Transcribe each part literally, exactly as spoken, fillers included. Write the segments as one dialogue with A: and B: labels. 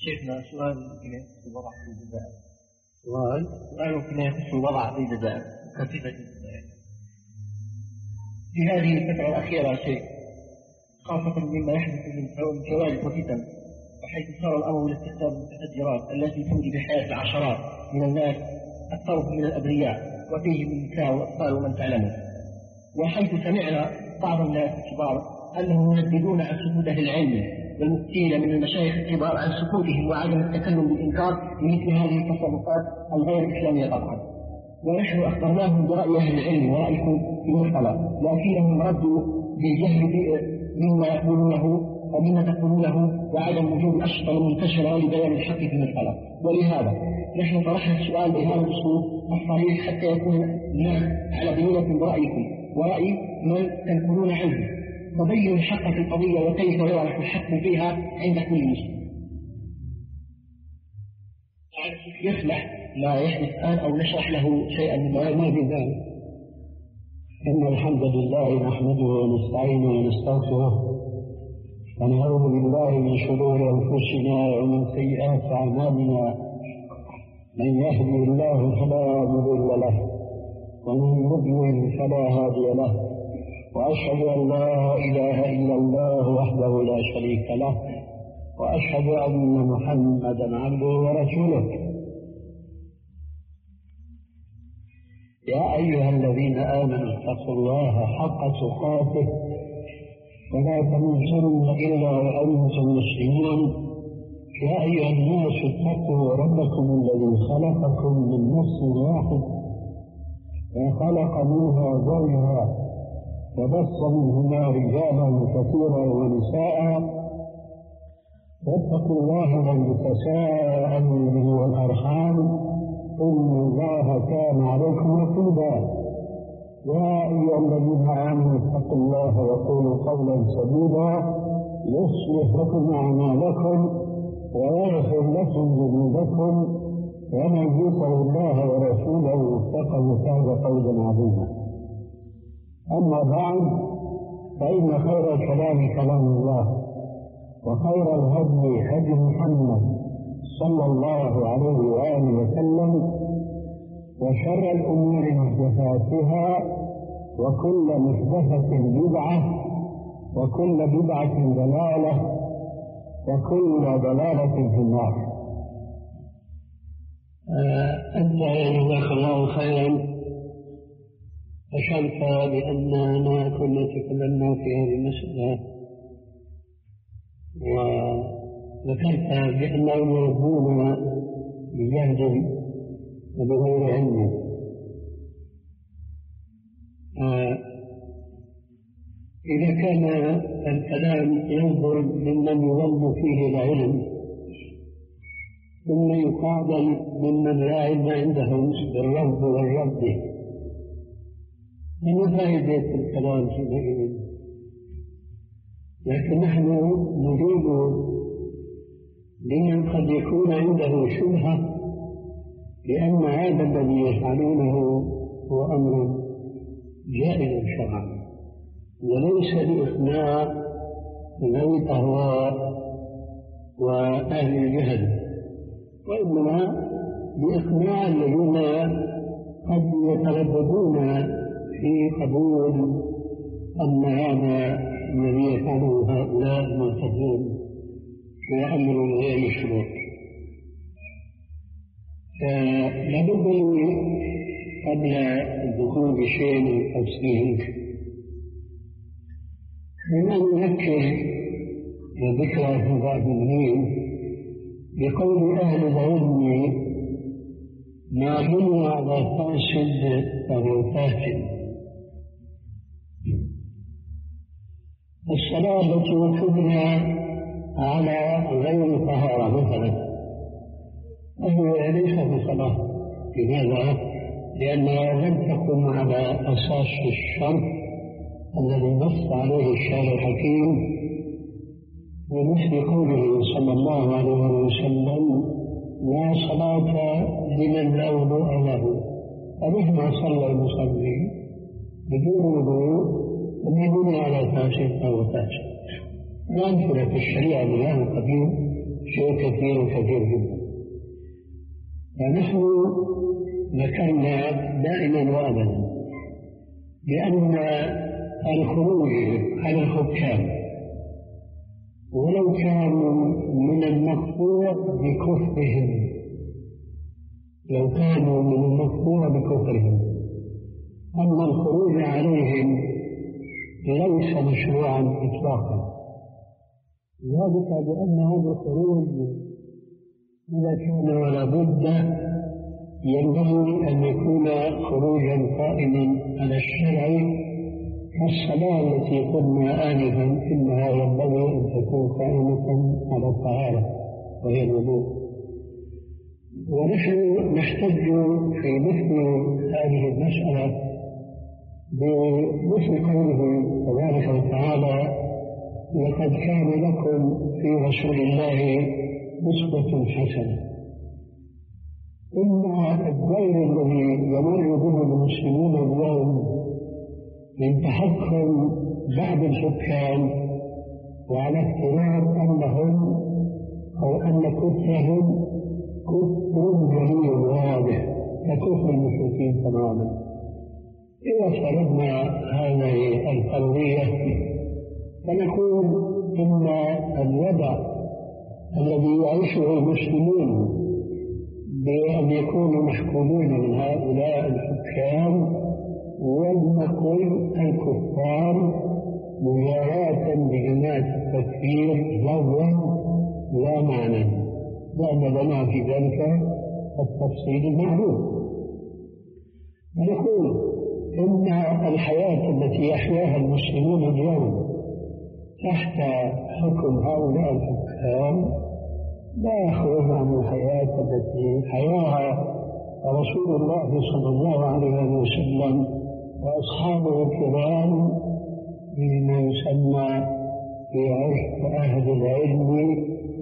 A: شيخنا سؤال ممكن يخص الوضع في الجزائر. سؤال سؤال ممكن يخص الوضع في الجزائر كيف الجزائر في هذه الفترة الأخيرة شيء خاصة مما يحدث من كوارث وفتن، وحيث صار الأمر لاستخدام المتفجرات التي تودي بحياة العشرات من الناس أكثرهم من الأبرياء وفيهم النساء والأطفال ومن تعلمون. وحيث سمعنا بعض الناس الكبار أنهم يهددون عن سكوت أهل العلم والمفتين من المشايخ الكبار عن سكوتهم وعدم التكلم بالإنكار لمثل هذه التصرفات الغير إسلامية طبعا. ونحن أخبرناهم برأي أهل العلم ورأيكم في المسألة، لكنهم ردوا بالجهل مما يقولونه ومما تقولونه وعدم وجود أشطر منتشرة لبيان الحق في المسألة. ولهذا نحن طرحنا السؤال بهذا الأسلوب الصريح حتى يكون الناس على بينة برأيكم ورأي من تنقلون عنه، تبين الحق في القضية وكيف يعرف الحق فيها عند كل مسلم. يصلح ما يحدث الآن أو نشرح له شيئا من ما في ذلك.
B: إن الحمد لله نحمده ونستعينه ونستغفره ونعوذ بالله من شرور أنفسنا ومن سيئات أعمالنا، من يهدي الله فلا مضل له ومن يضلل فلا هادي له، وأشهد أن لا إله إلا الله وحده لا شريك له، وأشهد أن محمدا عبده ورسوله. يا أيها الذين آمنوا اتقوا الله حق تقاته ولا تموتن إلا وأنتم مسلمون. يا أيها الناس اتقوا ربكم الذي خلقكم من نفس واحد وخلق منها زوجها وبث منهما رجالا كثيرا ونساء، واتقوا الله الذي تساءلون به والأرحام إن الله كان عليكم رقيبا. يا أيها الذين آمنوا اتقوا الله وقولوا قولا سديدا يصلح لكم أعمالكم ويغفر لكم ذنوبكم، ومن يطع الله ورسوله فقد فاز فوزا عظيما. أما بعد، فإن خير الكلام كلام الله، وخير الهدي هدي محمد صلى الله عليه وآله وسلم، وشر الأمور محدثاتها، وكل محدثة بدعة، وكل بدعة ضلالة، وكل ضلالة في النار.
A: أنت جزاك الله خيرا أشرت بأننا كنا تكلمنا في هذه المسألة، وذكرت بأنهم يربون بجهد وبغير علم. إذا كان الكلام ينظر ممن يظن فيه العلم ثم يقابل ممن لا علم عندهم بالرفض والرد، من فائدة الكلام حينئذ؟ لكن نحن نريد لمن قد يكون عنده شبهة لأن هذا الذي يفعلونه هو أمر جائز شرعا، وليس لإقناع ذوي الأهواء وأهل الجهل، وإنما لإقناع الذين قد يترددون في قبول أن هذا الذي يفعله هؤلاء المعتدون هو أمر غير مشروع. فلابد قبل الدخول بشيء من التفصيل من أن نذكر وذكر في بعض المؤمنين بقول أهل العلم ما بني على فاسد فهو فاسد. الصلاة التي تبنى على غير طهارة مثلا وهي ليس بصلاة. لماذا؟ لأنها لم تكن على أساس الشرع الذي نص عليه الشارع الحكيم، ومثل قوله صلى الله عليه وسلم لا صلاة لمن لا وضوء له، فمهما صلى المصلي بدون وضوء فمن على فاسد أو فاسد. وأمثلة في الشريعة من القديم
B: شيء كثير كثير جدا. فنحن ذكرنا دائما وابدا بأن الخروج على الحكام ولو كانوا من المقطوع بكفرهم لو كانوا من المقطوع بكفرهم أما الخروج عليهم ليس مشروعا إطلاقا، ذلك بأن هذا الخروج إذا كان ولا بد ينبغي أن يكون خروجا قائما على الشرع كالصلاة التي قلنا آنفا إنها ينبغي أن تكون قائمة على الطهارة وهي الوضوء. ونحن نحتج في مثل هذه المسألة بمثل قوله تبارك وتعالى: لقد كان لكم في رسول الله أسوة حسنة. إن الدور الذي يمر به المسلمون اليوم من تحكم بعض الحكام وعلى افتراض أنهم أو أن كفرهم كفر جليل واضح ككفر المشركين تماما. إذا فرضنا هذه القضية فنقول إن الوضع الذي يعيشه المسلمون بأن يكونوا محكومين من هؤلاء الحكام ولنقل الكفار مجاراة بجماعة التكفير لفظا لا معنى، لأن لنا في ذلك التفصيل المعروف. ونقول إن الحياة التي يحياها المسلمون اليوم تحت حكم هؤلاء الحكام لا يخرج عن الحياة التي حياها رسول الله صلى الله عليه وسلم وأصحابه الكرام بما يسمى في عرف أهل العلم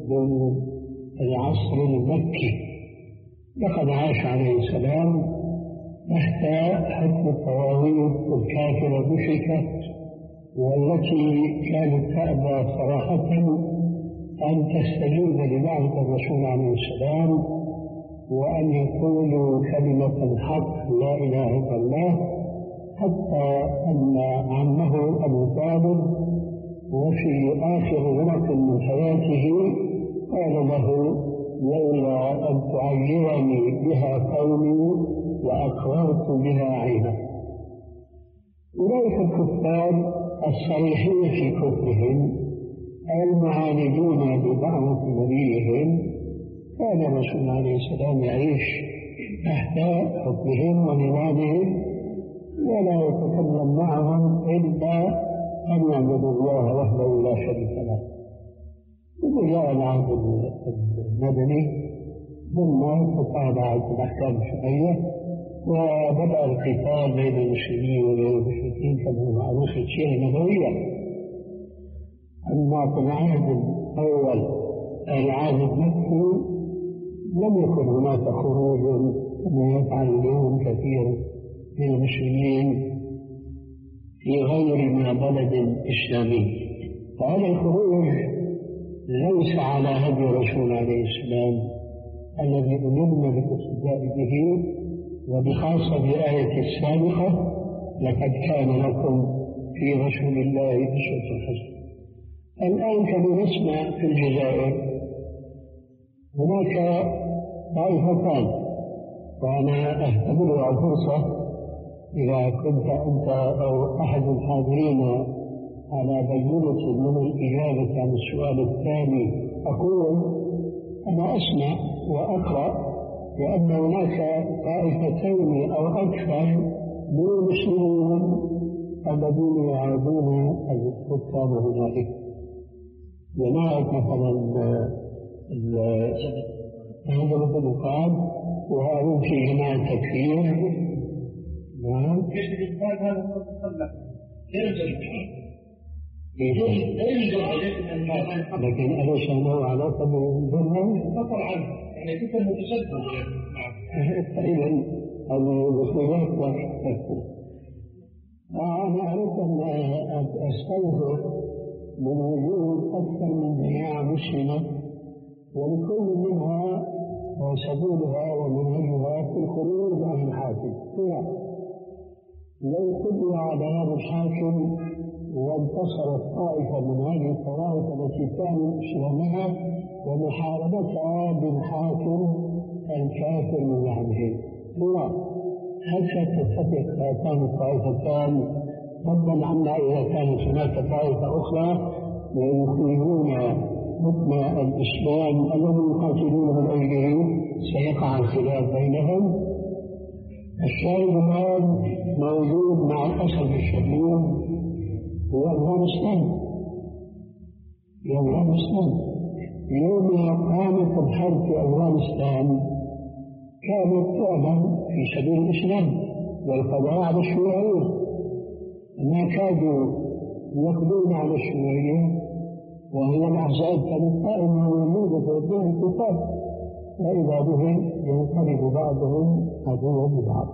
B: بالعصر المكي. لقد عاش عليه السلام تحت حكم الطواغيت الكافرة بشكة، والتي كانت تأبى صراحة أن تستجيب لدعوة الرسول عليه السلام وأن يقولوا كلمة الحق لا إله إلا الله، حتى أن عمه أبو طالب وفي آخر وقت من حياته قال له: لولا أن تعيرني بها قومي وأقررت بها عينا. أولئك الكفار الصريحين في كفرهم المعاندون بدعوة نبيهم كان الرسول عليه السلام يعيش تحت حكمهم ونظامهم ولا يتكلم معهم إلا أن يعبدوا الله وحده لا شريك له. ثم جاء العهد المدني ثم تتابعت الأحكام الشرعية وبدأ القتال بين المسلمين وبين المشركين كما هو معروف في السيرة النبوية. أما في العهد الأول العهد المكي لم يكن هناك خروج كما يفعل اليوم كثير من المسلمين في غير ما بلد إسلامي. فهذا الخروج ليس على هدي الرسول عليه السلام الذي أمرنا بالاقتداء به، وبخاصة بالآية السابقة: لقد كان لكم في رسول الله أسوة حسنة. الآن كما نسمع في الجزائر هناك طائفتان، وأنا أهتمر الفرصة إذا كنت أنت أو أحد الحاضرين على بينة من الإجابة عن السؤال الثاني أقول أنا أسمع وأقرأ بأن هناك طائفتين أو أكثر من المسلمين الذين يعادون الحكام هنالك. جماعة مثلا هذا الطبقات وهذا في جماعة تكفير. نعم. لكن أليس له علاقة بالظلم؟
A: طبعا يعني كيف المتشدد.
B: إذا هذه الخلاف. أنا أردت أن أستوعب من وجود أكثر من جماعة مسلمة ولكل منها سبيلها ومنهجها في الخروج عن الحاكم. لو قضي على هذا الحاكم وانتصرت طائفة من هذه الطوائف التي كانوا إسلامها ومحاربتها بالحاكم الكافر من زعمهم، حتى تتفق هاتان الطائفتان، فضلا عما إذا كانت هناك طائفة أخرى ويخرجون حكم الإسلام الذي يقاتلون من أجله سيقع الخلاف بينهم. الشاهد الآن موجود مع الأسف الشديد هو أفغانستان. في أفغانستان يوم قامت الحرب في أفغانستان كانت فعلا في سبيل الإسلام والقضاء على الشيوعية، ما كادوا يقضون على الشيوعية وهي الأحزاب كانت قائمة وموجودة في الدين الكتاب، وإذا بهم ينقلب بعضهم عدوا لبعض.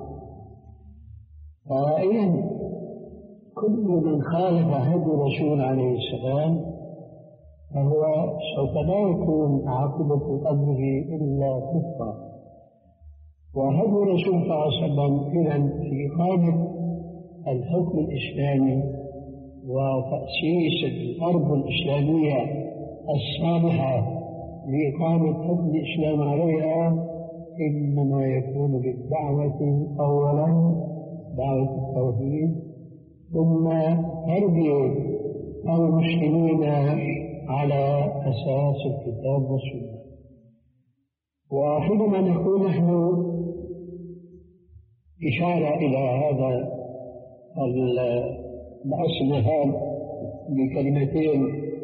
B: فإذا كل من خالف هدي الرسول عليه السلام فهو سوف لا يكون عاقبة أمره إلا كفرا. وهدي الرسول صلى الله عليه وسلم إذا في إقامة الحكم الإسلامي وتأسيس الأرض الإسلامية الصالحة لإقامة حكم الإسلام عليها إنما يكون بالدعوة أولا دعوة التوحيد، ثم تربية المسلمين على أساس الكتاب والسنة. وحينما نقول نحن إشارة إلى هذا الأصل بكلمتين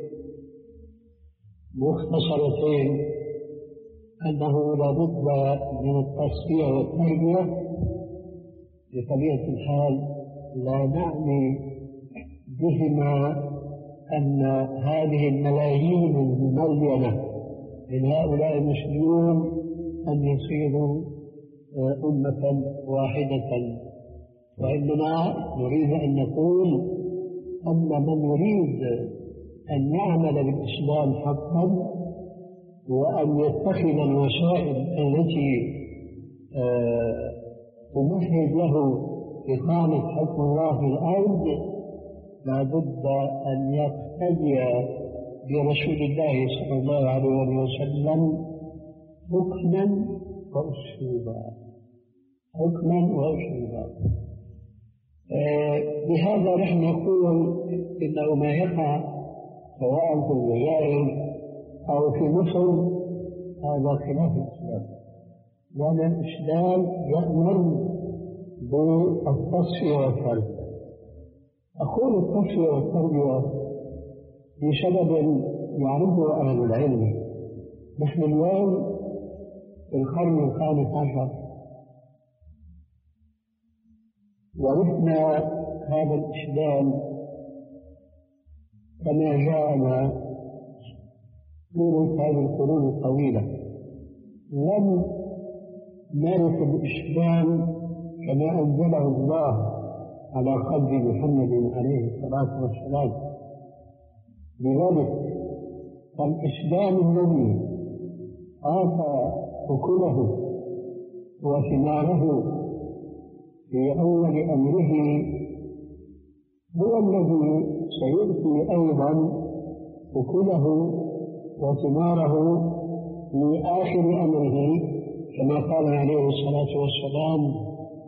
B: مختصرتين أنه لابد من التصفية والتربية، بطبيعة الحال لا نعني بهما أن هذه الملايين المليونة من هؤلاء المسلمين أن يصيروا أمة واحدة، وإنما نريد أن نقول أن من يريد أن يعمل بالإسلام حقا وأن يتخذ الوسائل التي تمهد له إقامة حكم الله في الأرض لا بد أن يقتدي برسول الله صلى الله عليه وسلم حكما وأسلوبا حكما وأسلوبا. بهذا نحن نقول إنه ما يقع سواء في الجزائر أو في مصر هذا خلاف الإسلام، لأن الإسلام يأمر بالتصفية والتربية. أقول التصفية والتربية لسبب يعرفه أهل العلم. نحن اليوم في القرن الخامس عشر ورثنا هذا الإسلام كما جاءنا طول هذه القرون الطويلة. لم نرث الإسلام كما أنزله الله على قلب محمد عليه الصلاة والسلام. لذلك فالإسلام الذي آتى أكله وثماره في أول أمره هو الذي سيؤتي أيضا أكله وثماره في آخر أمره، كما قال عليه الصلاة والسلام: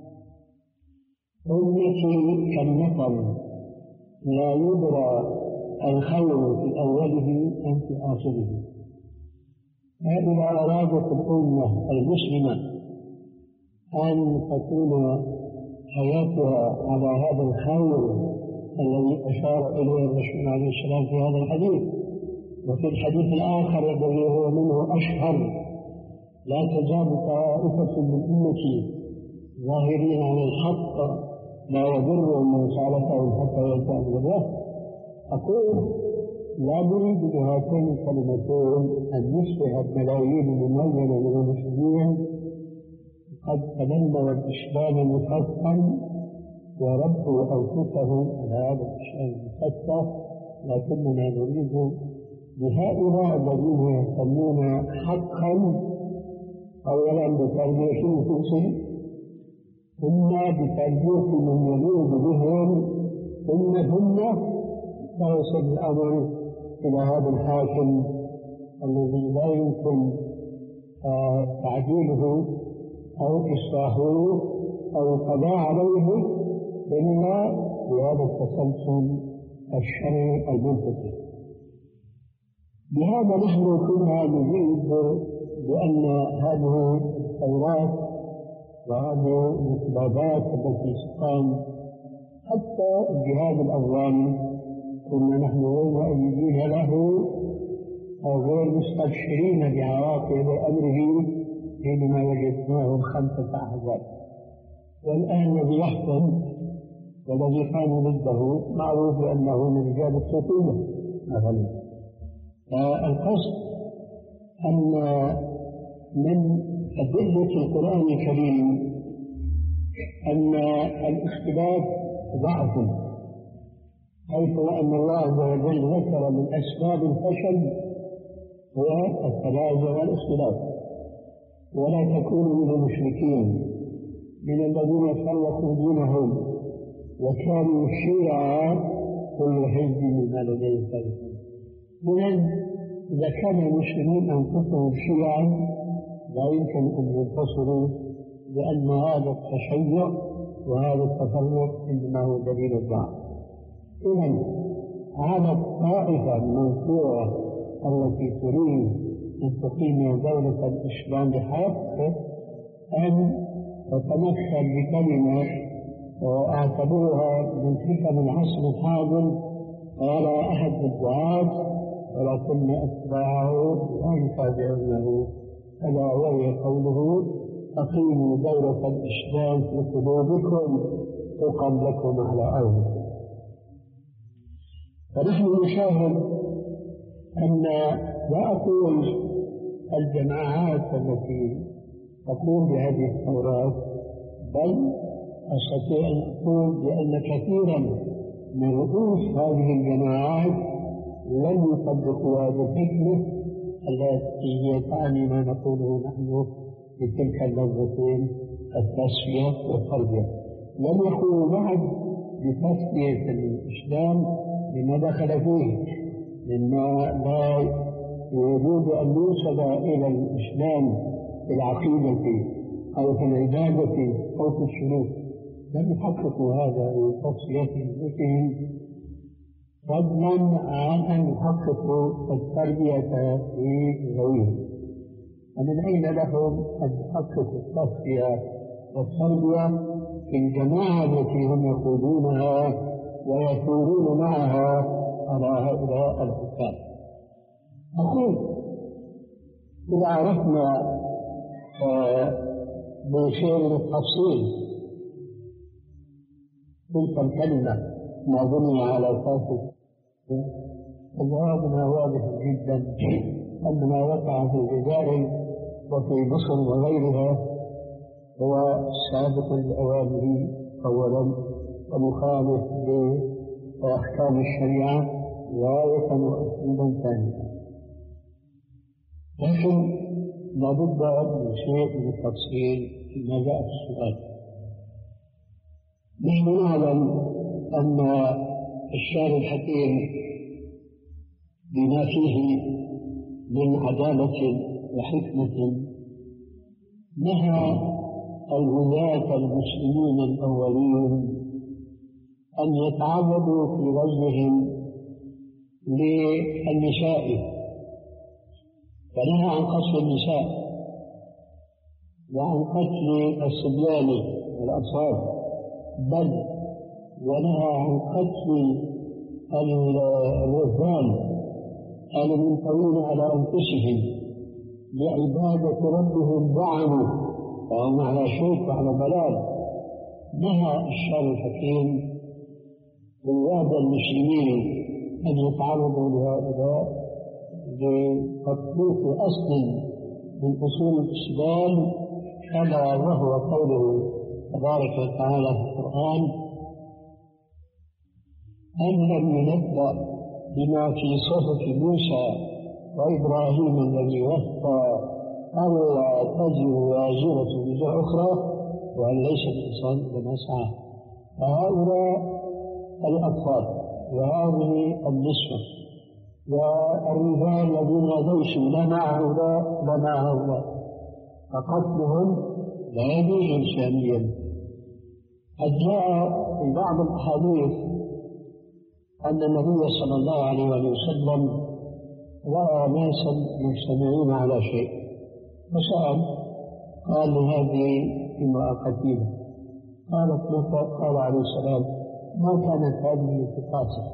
B: أمتي كالنقل لا يدرى الخير في أوله أم في آخره. فإذا أرادت الأمة المسلمة أن تكون حياتها على هذا الخير الذي أشار إليه الرسول عليه السلام في هذا الحديث، وفي الحديث الآخر الذي هو منه أشهر: لا تزال طائفة من أمتي ظاهرين على الحق لا يضرهم من خالفهم حتى يأتي أمر الله. أقول لا نريد بهاتين الكلمتين أن نشبه الملايين المميزة من المسلمين قد تبنوا الإسلام مفتًا وربوا أنفسهم على هذا الإسلام المفتً، لكننا نريد لهؤلاء الذين يهتمون حقا أولا بتربية نفوسهم، ثم بتربية من يلوذ بهم، ثم ثم يوصل الأمر إلى هذا الحاكم الذي لا يمكن تعديله أو إصلاحه أو القضاء عليه إلا بهذا التسلسل الشرعي المنتهي. لهذا نحن كنا نريد بأن هذه الثورات وهذه الانقلابات التي تقام حتى الجهاد الأفغاني كنا نحن غير مؤيدين له أو غير مستبشرين بعواقب أمره حينما وجدناه خمسة أحزاب، والآن الذي يحكم والذي كانوا ضده معروف بأنه من رجال الصوفية مثلا. فالقصد أن من أدلة القرآن الكريم أن الاختلاف ضعف، حيث أن الله عز وجل ذكر من أسباب الفشل هو التنازع والاختلاف. ولا تكونوا من المشركين من الذين فرقوا دينهم وكانوا شيعا كل حزب بما لديهم فرحون. إذن إذا كان المسلمين أنفسهم شيعا لا يمكن أن ينتصروا، لأن هذا التشيع وهذا التفرق إنما هو دليل الضعف. إذن على الطائفة المنصورة التي تريد أن تقيم دولة الإسلام بحق أن تتمثل بكلمة أعتبرها من حكم العصر الحاضر قال أحد الدعاة ولكن أتباعه لا يتابعونه، ألا وهي قوله أقيموا دولة الإسلام في قلوبكم تقم لكم على أرضكم. فنحن نشاهد أن لا أقول الجماعات التي تقوم بهذه الثورات، بل أستطيع أن أقول بأن كثيرا من رؤوس هذه الجماعات لم يطبقوا هذه الحكمة التي هي تعني ما نقوله نحن بتلك اللفظتين التسوية والتربية. لم يقولوا بعد بتسوية الإسلام لما دخل فيه، مما لا يريد أن يوصل إلى الإسلام في العقيدة أو في العبادة أو في السلوك. لم يحققوا هذا بتصفية ذاتهم، فضلا عن أن يحققوا التربية في غيرهم. ومن أين لهم أن يحققوا التصفية والتربية في الجماعة التي هم يقودونها ويثورون معها على هؤلاء الحكام؟ أقول إذا عرفنا بشيء من التفصيل تلك الكلمة ما بني على أساسه، جوابنا واضح جدا أن ما وقع في الجزائر وفي مصر وغيرها هو سابق الأوامر أولا ومخالف لأحكام الشريعة غاية وأسلوبا ثانيا. لكن لابد من شيء من التفصيل فيما جاء في السؤال. نحن نعلم أن الشارع الحكيم بما فيه من عدالة وحكمة نهى الولاة المسلمين الأولين أن يتعرضوا في غزوهم للنساء، فنهى عن قتل النساء وعن قتل الصبيان والأطفال، بل ونهى عن قتل الرهبان المنطوين على أنفسهم لعبادة ربهم زعموا وهم على شرك وعلى ضلال. نهى الشرع الحكيم رواد المسلمين أن يتعرضوا لهؤلاء بتطبيق أصل من أصول الإسلام، ألا وهو قوله تبارك وتعالى في القرآن: أن لم ينبأ بما في صحف موسى وإبراهيم الذي وفى ألا تزر وازرة وزر أخرى وأن ليس الإنسان لما سعى. فهؤلاء الأطفال وهذه النسوة والرجال الذين ليسوا لا مع هؤلاء لا مع هؤلاء فقتلهم لا يجوز إنسانيا. قد جاء في بعض الأحاديث أن النبي صلى الله عليه وسلم رأى ناسا مجتمعين على شيء فسأل قال هذه امرأة قتيلة قالت متى؟ قال عليه السلام ما كانت هذه تقاتل.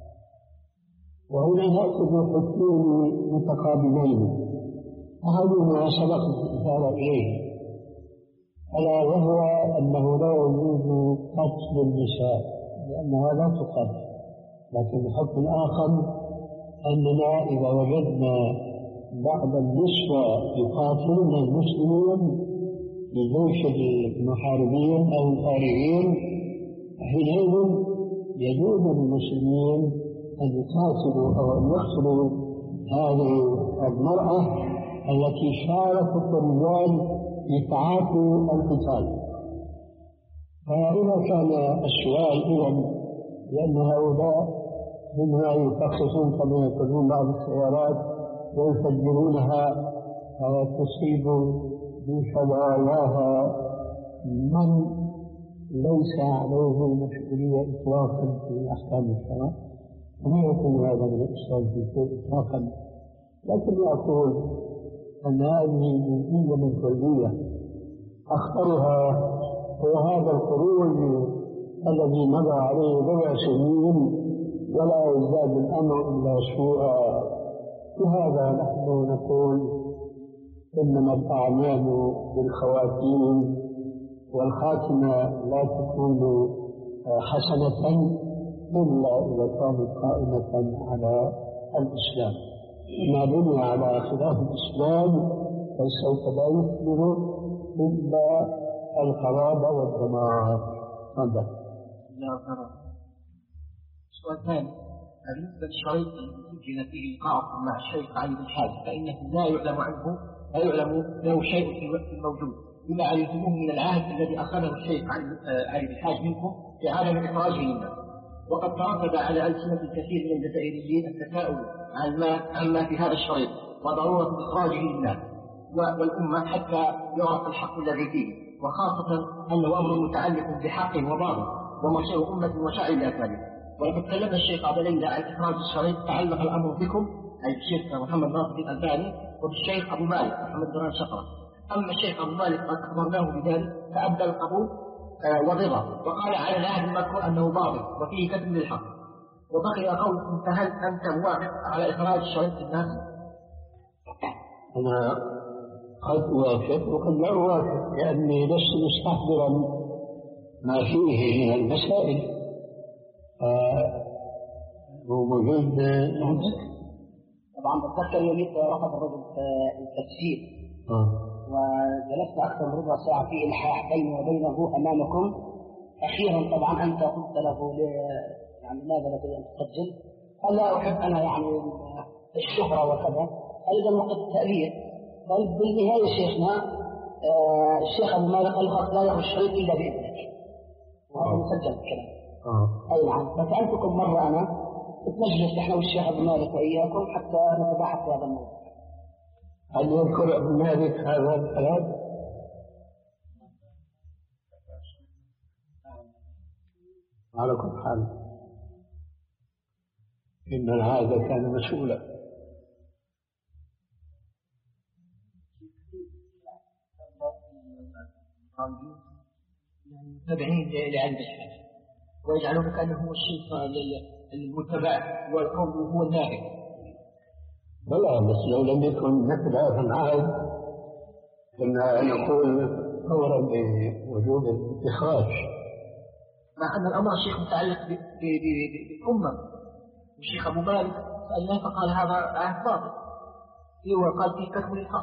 B: وهنا نأخذ حكمين متقابلين أحدهما سبق الإشارة إليه ألا وهو أنه لا يجوز قتل النساء لأنها لا تقاتل. لكن الحكم الآخر أننا إذا وجدنا بعض النسوة يقاتلون المسلمين لجيش المحاربين أو الخارجين حينئذ يجوز للمسلمين أن يقاتلوا أو أن يقتلوا هذه المرأة التي شاركت الرجال في تعاطي القتال. فإذا كان السؤال إذن لأن هؤلاء منها يفخخون كما يقولون بعض السيارات ويفجرونها وتصيب بشظاياها من ليس عليه مسؤولية إطلاقا في أحكام الشرع وما يكون هذا من الإسلام في شيء إطلاقا. لكن أقول أن هذه جزئية من كلية أخطرها هو هذا الخروج الذي مضى عليه بضع سنين ولا يزداد الأمر إلا سوءا. لهذا نحن نقول إنما الأعمال بالخواتيم والخاتمة لا تكون حسنة إلا إذا كانت قائمة على الإسلام. ما بني على خلاف الإسلام فسوف لا يثمر إلا الخراب والدمار. هذا
A: السؤال الثاني بالنسبة للشريط الذي سجل فيه لقاء مع الشيخ علي بن حازم فإنه لا يعلم عنه لا يعلم له شيء في الوقت الموجود بما علمتموه من العهد الذي أخذه الشيخ علي بن حازم منكم في عدم إخراجه للناس. وقد ترتب على ألسنة الكثير من الجزائريين التساؤل عما في هذا الشريط وضرورة إخراجه للناس والأمة حتى يعرف الحق الذي فيه، وخاصة أنه أمر متعلق بحق وباطل ومصير أمة وشعب لأكمله. ولقد كلمنا الشيخ عبد الليل عن إخراج الشريط تعلق الأمر بكم أي الشيخ محمد ناصر الألباني وبالشيخ أبو مالك محمد دران شقرة. أما الشيخ أبو مالك قد أخبرناه بذلك فأبدى القبول آه والرضا وقال على العهد المذكور أنه باطل وفيه كذب للحق. وبقي قولكم فهل أنت موافق على إخراج الشريط للناس؟
B: أنا قد أوافق وقد لا أوافق لأني لست مستحضرا ما فيه من المسائل. هو موجود عندك؟
C: طبعا بتذكر يوميت رفض الرجل التفسير وجلست أكثر من ربع ساعة في إلحاح بيني وبينه أمامكم. أخيرا طبعا أنت قلت له يعني ماذا لدي أن تسجل؟ قال لا أحب أنا يعني الشهرة وكذا. أيضا وقت التأليف قال بالنهاية شيخنا آه الشيخ أبو مالك قال لا يخرج الشريط إلا بإذنك وهذا مسجل الكلام.
B: آه.
C: أي نعم. فسألتكم مرة أنا في مجلس نحن والشيخ أبو مالك وإياكم حتى نتباحث في هذا الموضوع.
B: هل يذكر أبو مالك هذا الكلام؟ على كل حال إن هذا كان مسؤولا.
A: متابعين لعلم الحاجة ويجعلون كأنه هو الشيخ المتبع والقول هو النائب.
B: بلى بس لو لم يكن مثل هذا العهد كنا نقول فورا بوجوب الإخراج.
A: مع أن الأمر الشيخ متعلق بالأمة والشيخ أبو مالك سألناه فقال هذا عهد باطل وقال فيه كتب الحق.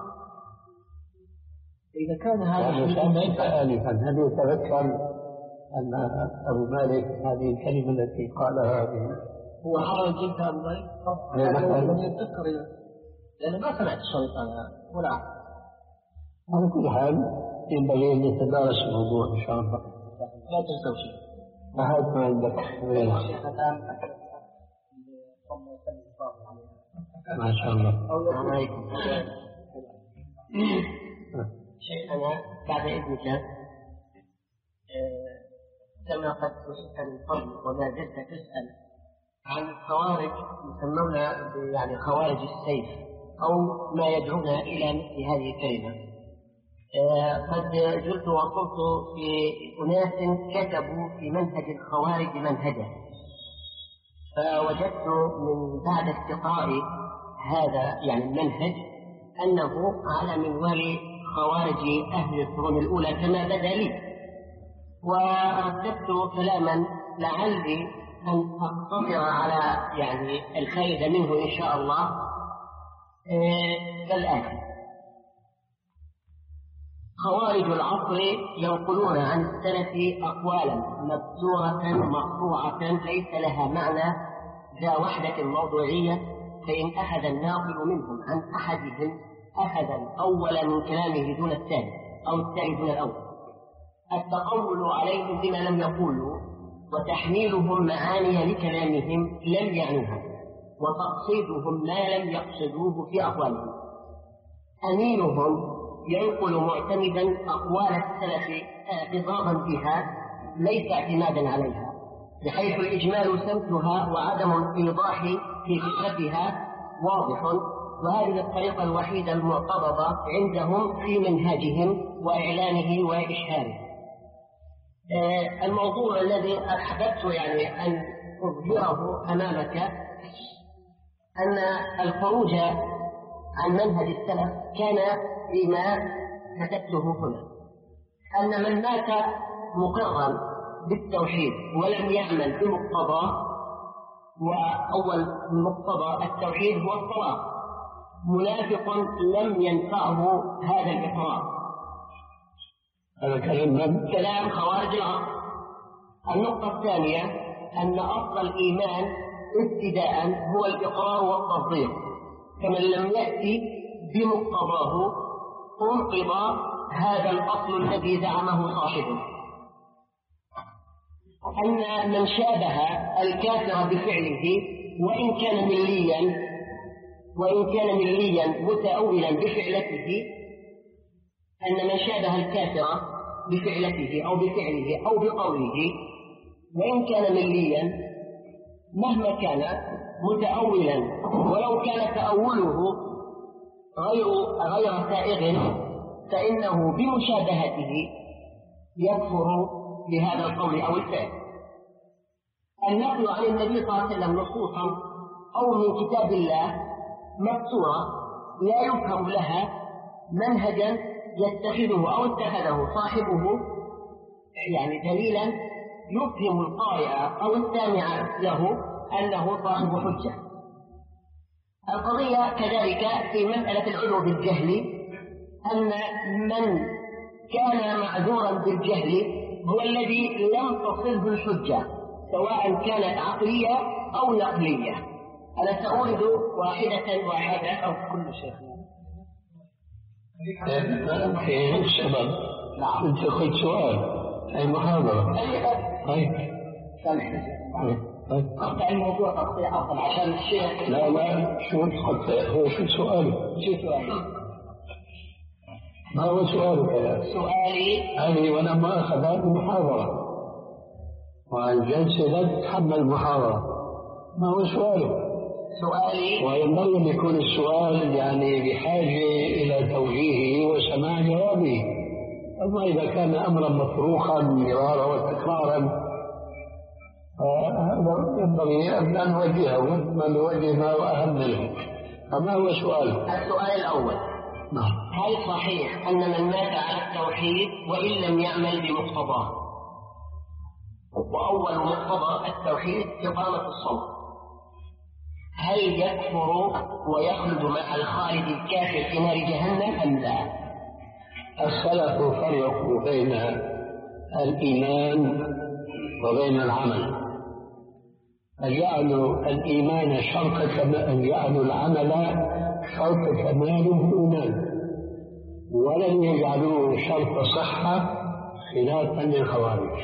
A: إذا كان هذا
B: سألت آنفا هل يتذكر أن أبو مالك هذه الكلمة التي قالها
A: هو حضر الجلسة أبو مالك؟
B: لم
A: يتذكر
C: لأن ما سمعت الشريط أنا ولا
B: على كل حال ينبغي أن يتدارس الموضوع إن شاء الله.
C: لا تنسوا شيء.
B: ما هذا ما عندك ما شاء الله.
C: شيخنا بعد إذنك كما قد سئلت من قبل وما زلت تسأل عن خوارج يسمون يعني خوارج السيف أو ما يدعون إلى مثل هذه الكلمة. قد جئت وقلت في أناس كتبوا في منهج الخوارج منهجا، فوجدت من بعد استقراء هذا يعني المنهج أنه على منوال خوارج أهل القرون الأولى كما بدا لي، ورددت كلاما لعلي أن أقتصر على يعني الفائدة منه إن شاء الله. كالآتي: خوارج العصر ينقلون عن السلف أقوالا مبتورة مقطوعة ليس لها معنى ذا وحدة موضوعية، فإن أخذ الناقل منهم عن أحدهم أخذ الأول من كلامه دون الثاني أو الثاني دون الأول. التقول عليهم بما لم يقولوا وتحميلهم معاني لكلامهم لم يعنوها وتقصيدهم ما لم يقصدوه في أقوالهم. أمينهم ينقل معتمدا أقوال السلف اعتراضا بها ليس اعتمادا عليها، بحيث الإجمال سمتها وعدم الإيضاح في فكرتها واضح، وهذه الطريقة الوحيدة المعترضة عندهم في منهاجهم وإعلانه وإشهاره. آه الموضوع الذي أحببت يعني أن أظهره أمامك أن الخروج عن منهج السلف كان فيما كتبته هنا، أن من مات مقرا بالتوحيد ولم يعمل بمقتضاه، وأول مقتضى التوحيد هو الصلاة، منافق لم ينفعه هذا الإقرار.
B: هذا كلام
C: كلام خوارج العصر. النقطة الثانية أن أصل الإيمان ابتداء هو الإقرار والتصديق، فمن لم يأتي بمقتضاه انقض هذا الأصل الذي زعمه صاحبه. أن من شابه الكافر بفعله وإن كان مليا وإن كان مليا متأولا بفعلته، أن من شابه الكافر بفعلته أو بفعله أو بقوله وإن كان مليا مهما كان متأولا ولو كان تأوله غير غير سائغ فإنه بمشابهته يكفر بهذا القول أو الفعل. النقل عن النبي صلى الله عليه وسلم نصوصا أو من كتاب الله مبتورة لا يفهم لها منهجا يتخذه أو اتخذه صاحبه يعني دليلا يفهم القارئ أو السامع له أنه صاحب حجة. القضية كذلك في مسألة العذر بالجهل، أن من كان معذورا بالجهل هو الذي لم تصله الحجة سواء كانت عقلية أو نقلية. أنا سأورد واحدة واحدة أو كل شيء.
B: في السبب أنت قلت سؤال أي محاضرة. طيب
C: أقطع الموضوع تقطيع أفضل عشان الشيخ.
B: لا لا شو تقطع؟ هو شو سؤاله؟
C: شو سؤالي؟
B: ما هو سؤالك يا
C: سؤالي
B: هذه وأنا ما أخذ هذه المحاضرة والجلسة لا تتحمل محاضرة. ما هو سؤالك؟
C: سؤالي
B: وينبغي أن يكون السؤال يعني بحاجة إلى توجيهه وسماع جوابه. أما إذا كان أمرا مفروخا مرارا وتكرارا هذا ينبغي أن نوجهه وما نوجه ما هو أهم منه. فما هو سؤالك؟
C: السؤال الأول:
B: نعم.
C: هل صحيح أن من مات على التوحيد وإن لم يعمل بمقتضاه، وأول مقتضى التوحيد إقامة الصلاة، هل يكفر ويخلد مع الخالد الكافر في نار جهنم أم لا؟
B: السلف فرقوا بين الإيمان وبين العمل، أن يجعلوا الإيمان شرطا كما أن يجعلوا العمل شرط كماله إيمان، ولم يجعلوه شرط صحة خلافا للخوارج.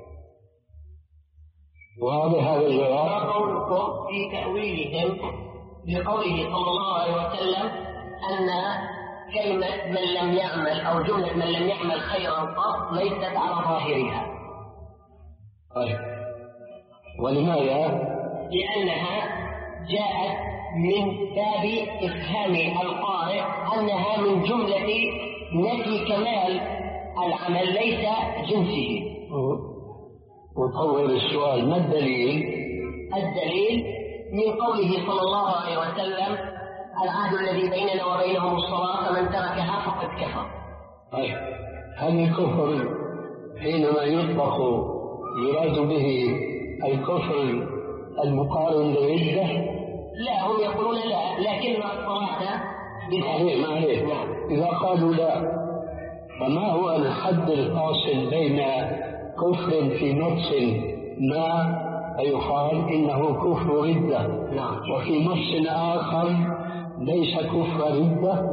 B: واضح هذا الجواب؟
C: قولكم في تأويلهم لقوله صلى الله عليه وسلم أن كلمة من لم يعمل أو جملة من لم يعمل خيرا قط ليست على ظاهرها.
B: طيب، ولماذا؟
C: لأنها جاءت من باب إفهام القارئ أنها من جملة نفي كمال العمل ليس جنسه.
B: وطور السؤال، ما الدليل؟
C: الدليل من قوله صلى الله عليه وسلم العهد الذي بيننا وبينهم الصلاة فمن تركها فقد كفر.
B: طيب، هل الكفر حينما يطلق يراد به الكفر المقارن للردة؟
C: لا، هم يقولون لا، لكن الصلاة
B: عليه ما عليه. إذا قالوا لا، فما هو الحد الفاصل بين كفر في نص ما فيقال إنه كفر ردة، وفي نص آخر ليس كفر ردة،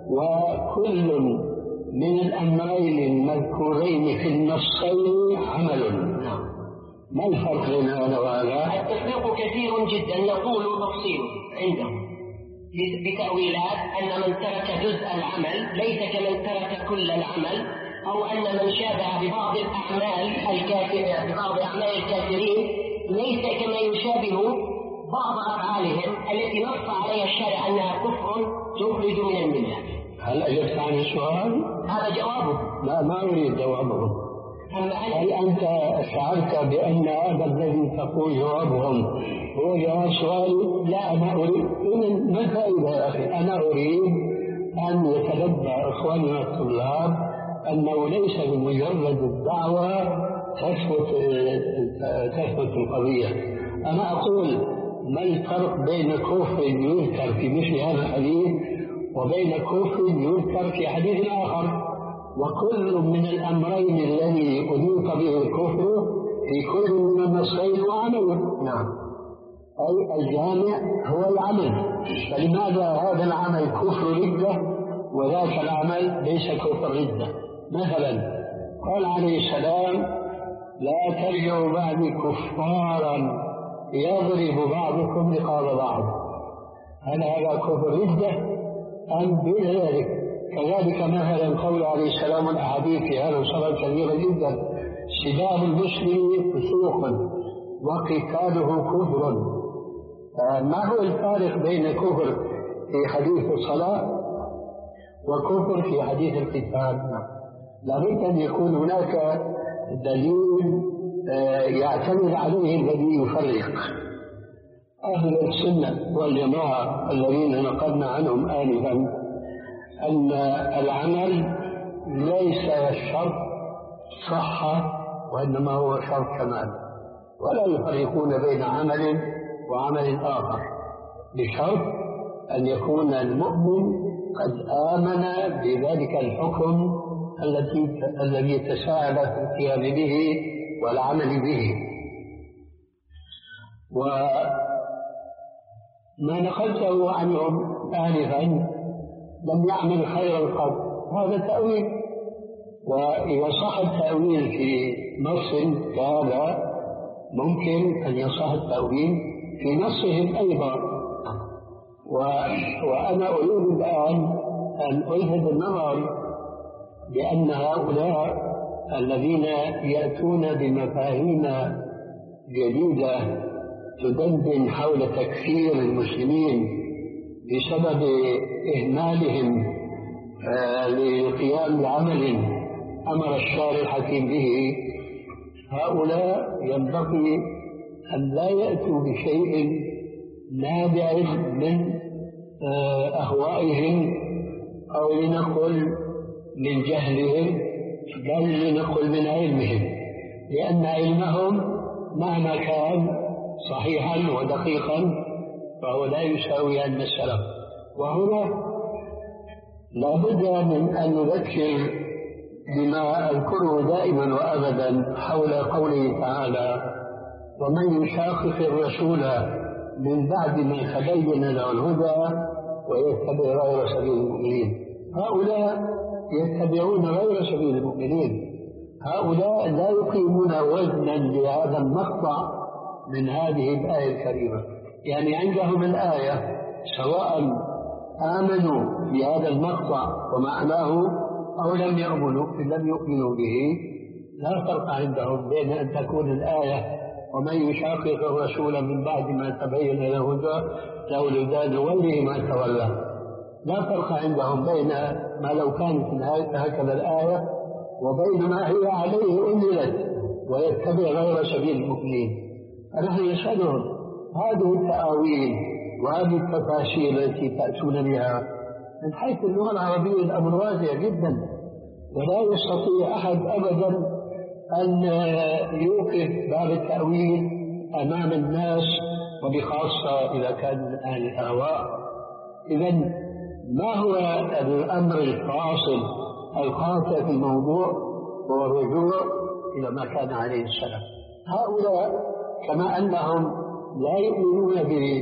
B: وكل من الأمرين المذكورين في النصين عمل؟ ما الفرق بين هذا وهذا؟
C: التفريق كثير جدا، نقول تفصيل عندهم بتأويلات أن من ترك جزء العمل ليس كمن ترك كل العمل، أو أن من شابه ببعض الأعمال الكافرين ببعض أعمال الكافرين ليس كما يشابه بعض أفعالهم التي نص عليها الشارع أنها كفر تخرج من الملة.
B: هل أجبت عن السؤال؟
C: هذا جوابه.
B: لا، ما أريد جوابه. هل أنت شعرت بأن هذا الذي تقول جوابهم هو جواب سؤالي؟ لا، أنا أريد. ما الفائدة يا أخي؟ أنا أريد أن يتنبه إخواننا الطلاب أنه ليس بمجرد الدعوة تثبت تثبت القضية. أنا أقول ما الفرق بين كفر يذكر في مثل هذا الحديث وبين كفر يذكر في حديث آخر؟ وكل من الأمرين الذي أضيف به الكفر في كل من النصين وعمل.
C: نعم.
B: أي الجامع هو العمل، فلماذا هذا العمل كفر ردة وذاك العمل ليس كفر ردة؟ مثلا قال عليه السلام لا ترجعوا بعدي كفارا يضرب بعضكم رقاب بعض. هل هذا كفر ردة أم دون ذلك؟ كذلك مثلا قول عليه السلام الأحاديث في هذا الصلاة كبيرة جدا، سباب المسلم فسوق وقتاله كفر. ما هو الفارق بين كفر في حديث الصلاة وكفر في حديث القتال؟ لابد أن يكون هناك دليل يعتمد عليه الذي يفرق. أهل السنة والجماعة الذين نقلنا عنهم آنفا أن العمل ليس شرط صحة وإنما هو شرط كمال، ولا يفرقون بين عمل وعمل آخر، بشرط أن يكون المؤمن قد آمن بذلك الحكم الذي الذي تساءل في القيام به والعمل به. وما نقلته عنهم آنفا لم يعمل خيرا قط، هذا تأويل، وإذا صح التأويل في نص كهذا ممكن أن يصح التأويل في نصهم أيضا. وأنا أريد الآن أن ألفت النظر بأن هؤلاء الذين يأتون بمفاهيم جديدة تدندن حول تكفير المسلمين بسبب إهمالهم للقيام بعمل أمر الشارع الحكيم به، هؤلاء ينبغي أن لا يأتوا بشيء نابع من أهوائهم أو لنقل من جهلهم، بل لنقل من علمهم، لأن علمهم مهما كان صحيحا ودقيقا فهو لا يساوي علم السلف. وهنا لابد من أن نذكر بما أذكره دائما وأبدا حول قوله تعالى ومن يشاقق الرسول من بعد ما تبين له الهدى ويتبع غير سبيل المؤمنين. هؤلاء يتبعون غير سبيل المؤمنين، هؤلاء لا يقيمون وزنا لهذا المقطع من هذه الآية الكريمة. يعني عندهم الآية سواء آمنوا بهذا المقطع ومعناه أو لم يؤمنوا لم يؤمنوا به، لا فرق عندهم بين أن تكون الآية ومن يشاقق الرسول من بعد ما تبين له الهدى نوله ما تولى. لا فرق عندهم بين ما لو كانت هكذا الآية وبين ما هي عليه أنزلت ويتبع غير سبيل المؤمنين. فنحن نسألهم هذه التأويل وهذه التفاسير التي تأتون بها من حيث اللغة العربية الأمر واضح جدا، ولا يستطيع أحد أبدا أن يوقف باب التأويل أمام الناس، وبخاصة إذا كان من أهل الأهواء. إذن ما هو الأمر الفاصل القاطع في الموضوع؟ هو الرجوع إلى ما كان عليه السلام. هؤلاء كما أنهم لا يؤمنون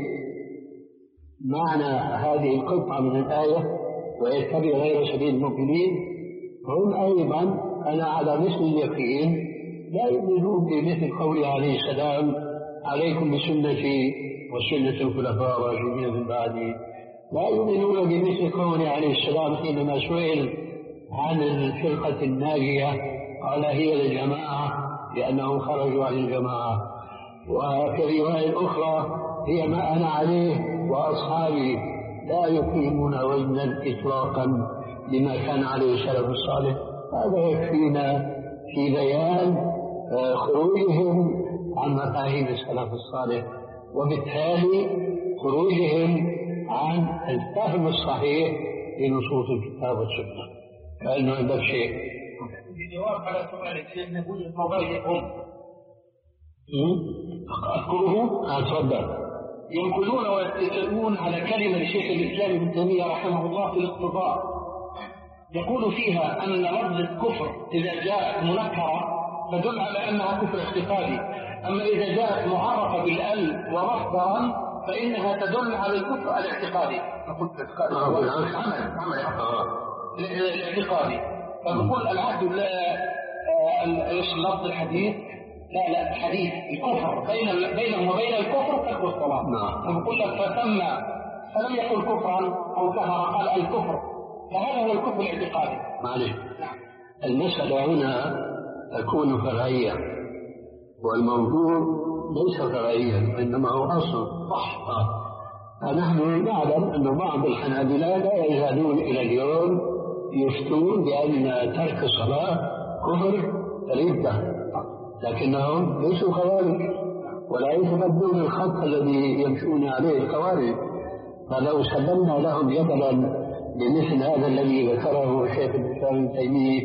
B: بمعنى هذه القطعة من الآية ويتبع غير سبيل المؤمنين، هم أيضا أنا على مثل اليقين لا يؤمنون بمثل قوله عليه السلام عليكم بسنتي وسنة الخلفاء الراشدين من بعدي. لا يؤمنون بمثل قوله عليه السلام حينما سئل عن الفرقة الناجية قال هي الجماعة لأنهم خرجوا عن الجماعة. وفي رواية أخرى هي ما أنا عليه وأصحابي. لا يقيمون وزنا إطلاقا لما كان عليه السلف الصالح. هذا يكفينا في بيان خروجهم عن مفاهيم السلف الصالح، وبالتالي خروجهم عن الفهم الصحيح لنصوص الكتاب والسنة. كأنه عندك شيء.
A: الجواب على سؤالك سيدنا نقول الموبايل
B: أذكره؟ أتفضل.
A: ينقلون ويتكلمون على كلمة لشيخ الإسلام ابن تيمية رحمه الله في الاقتضاء، يقول فيها أن لفظ الكفر إذا جاءت منكرة تدل على أنها كفر اعتقادي، أما إذا جاءت معرفة بالأل ومصدرا فإنها تدل على الكفر الاعتقادي. نقول الاعتقادي، فنقول العهد ايش لفظ الحديث؟ لا لا الحديث الكفر بين بينهم وبين الكفر ترك الصلاة. فنقول لك فسمى فلم يقل كفرا أو كفر، قال الكفر، فهذا هو الكفر الاعتقادي.
B: معلش المسألة هنا تكون فرعية، والموضوع ليس فرعيا وإنما هو أصل.
A: صح.
B: فنحن نعلم أن بعض الحنابلة لا يزالون إلى اليوم يفتون بأن ترك الصلاة كفر ردة، لكنهم ليسوا خوارج ولا يتبدون الخط الذي يمشون عليه الخوارج. فلو سلمنا لهم جدلا بمثل هذا الذي ذكره شيخ الإسلام ابن تيمية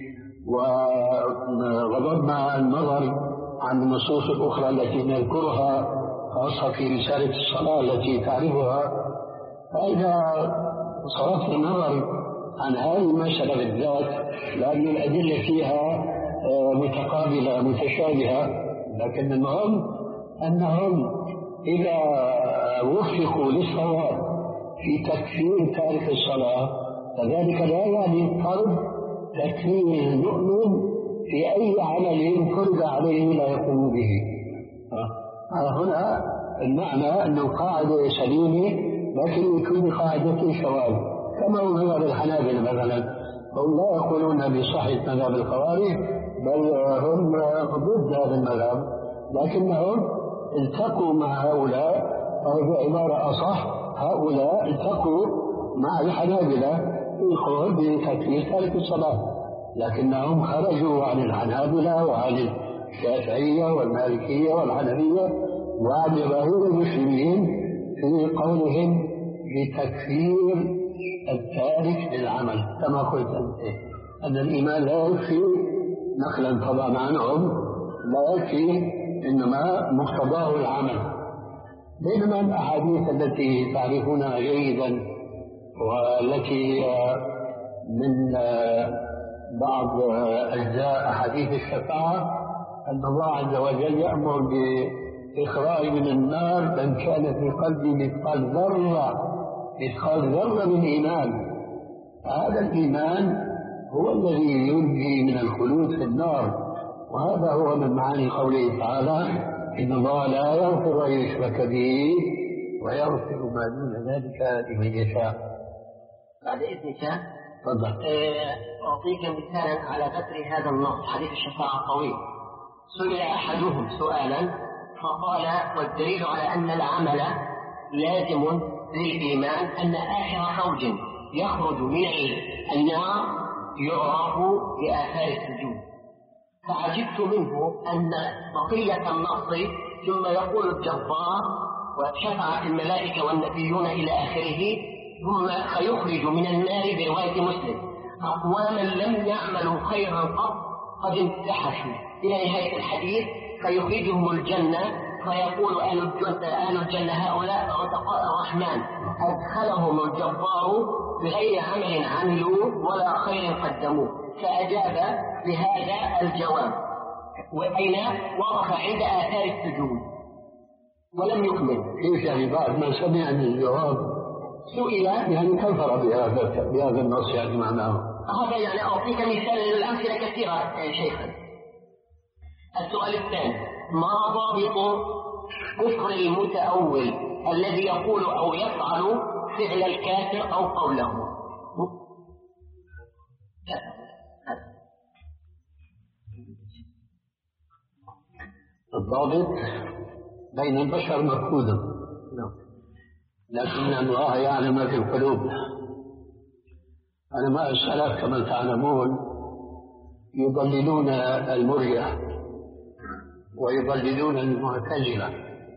B: وغضبنا النظر عن النصوص الأخرى التي نذكرها خاصة في رسالة الصلاة التي تعرفها، فإذا صرفنا النظر عن هذه المسألة بالذات لأن الأدلة فيها متقابلة متشابهة، لكن المهم أنهم إذا وفقوا للصواب في تكفير تارك الصلاة فذلك لا يعني فرض تكفير المؤمن في أي عمل فرض عليه لا يقوم به. هنا المعنى أنه قاعدة سليمة لكن يكون قاعدة شواذ، كما هو مذهب الحنابلة مثلا، هم لا يقولون بصحة مذهب الخوارج بل هم ضد هذا المذهب، لكنهم التقوا مع هؤلاء، أو بعبارة أصح هؤلاء التقوا مع الحنابلة في القول بتكفير تارك الصلاة، لكنهم خرجوا عن الحنابلة وعن الشافعية والمالكية والحنفية وعن جماهير المسلمين في قولهم بتكفير التارك للعمل، كما قلت أنت أن الإيمان لا يكفي نقلا طبعا عنهم، لا يكفي إنما مقتضاه العمل. بينما الأحاديث التي تعرفونها جيدا والتي من بعض أجزاء أحاديث الشفاعة أن الله عز وجل يأمر بإخراج من النار من كان في قلبه مثقال ذرة مثقال ذرة من إيمان. هذا الإيمان هو الذي ينجي من الخلود في النار، وهذا هو من معاني قوله تعالى: إن الله لا يغفر أن يشرك به ويغفر ما دون ذلك لمن يشاء.
C: بعد إذنك
B: تفضل.
C: أعطيك مثالا على ذكر هذا النص حديث الشفاعة الطويل. سئل أحدهم سؤالا فقال: والدليل على أن العمل لازم للإيمان أن آخر فوج يخرج من النار يعرف بآثار السجود. فعجبت منه أن بقية النص ثم يقول الجبار وشفعت الملائكة والنبيون إلى آخره، ثم فيخرج من النار برواية مسلم أقواما لم يعملوا خيرا قط قد انتحشوا إلى نهاية الحديث، فيخرجهم الجنة فيقول أهل الجنة, أهل الجنة هؤلاء عتقاء الرحمن أدخلهم الجبار بغير عمل عملوا ولا خير قدموه. فأجاب بهذا الجواب وأين وقف عند آثار السجود ولم يكمل.
B: كيف يعني بعد ما سمع عن الجواب
C: سئل
B: يعني كفر بهذا بهذا النص؟ يعني معناه
C: هذا يعني أعطيك مثال للأمثلة كثيرة شيخا. السؤال الثاني: ما ضابط كفر المتأول الذي يقول أو يفعل فعل الكافر أو قوله؟
B: الضابط بين البشر مفقود، لكن الله يعلم ما في القلوب. علماء السلف كما تعلمون يضللون المرجئة ويضللون المعتزلة،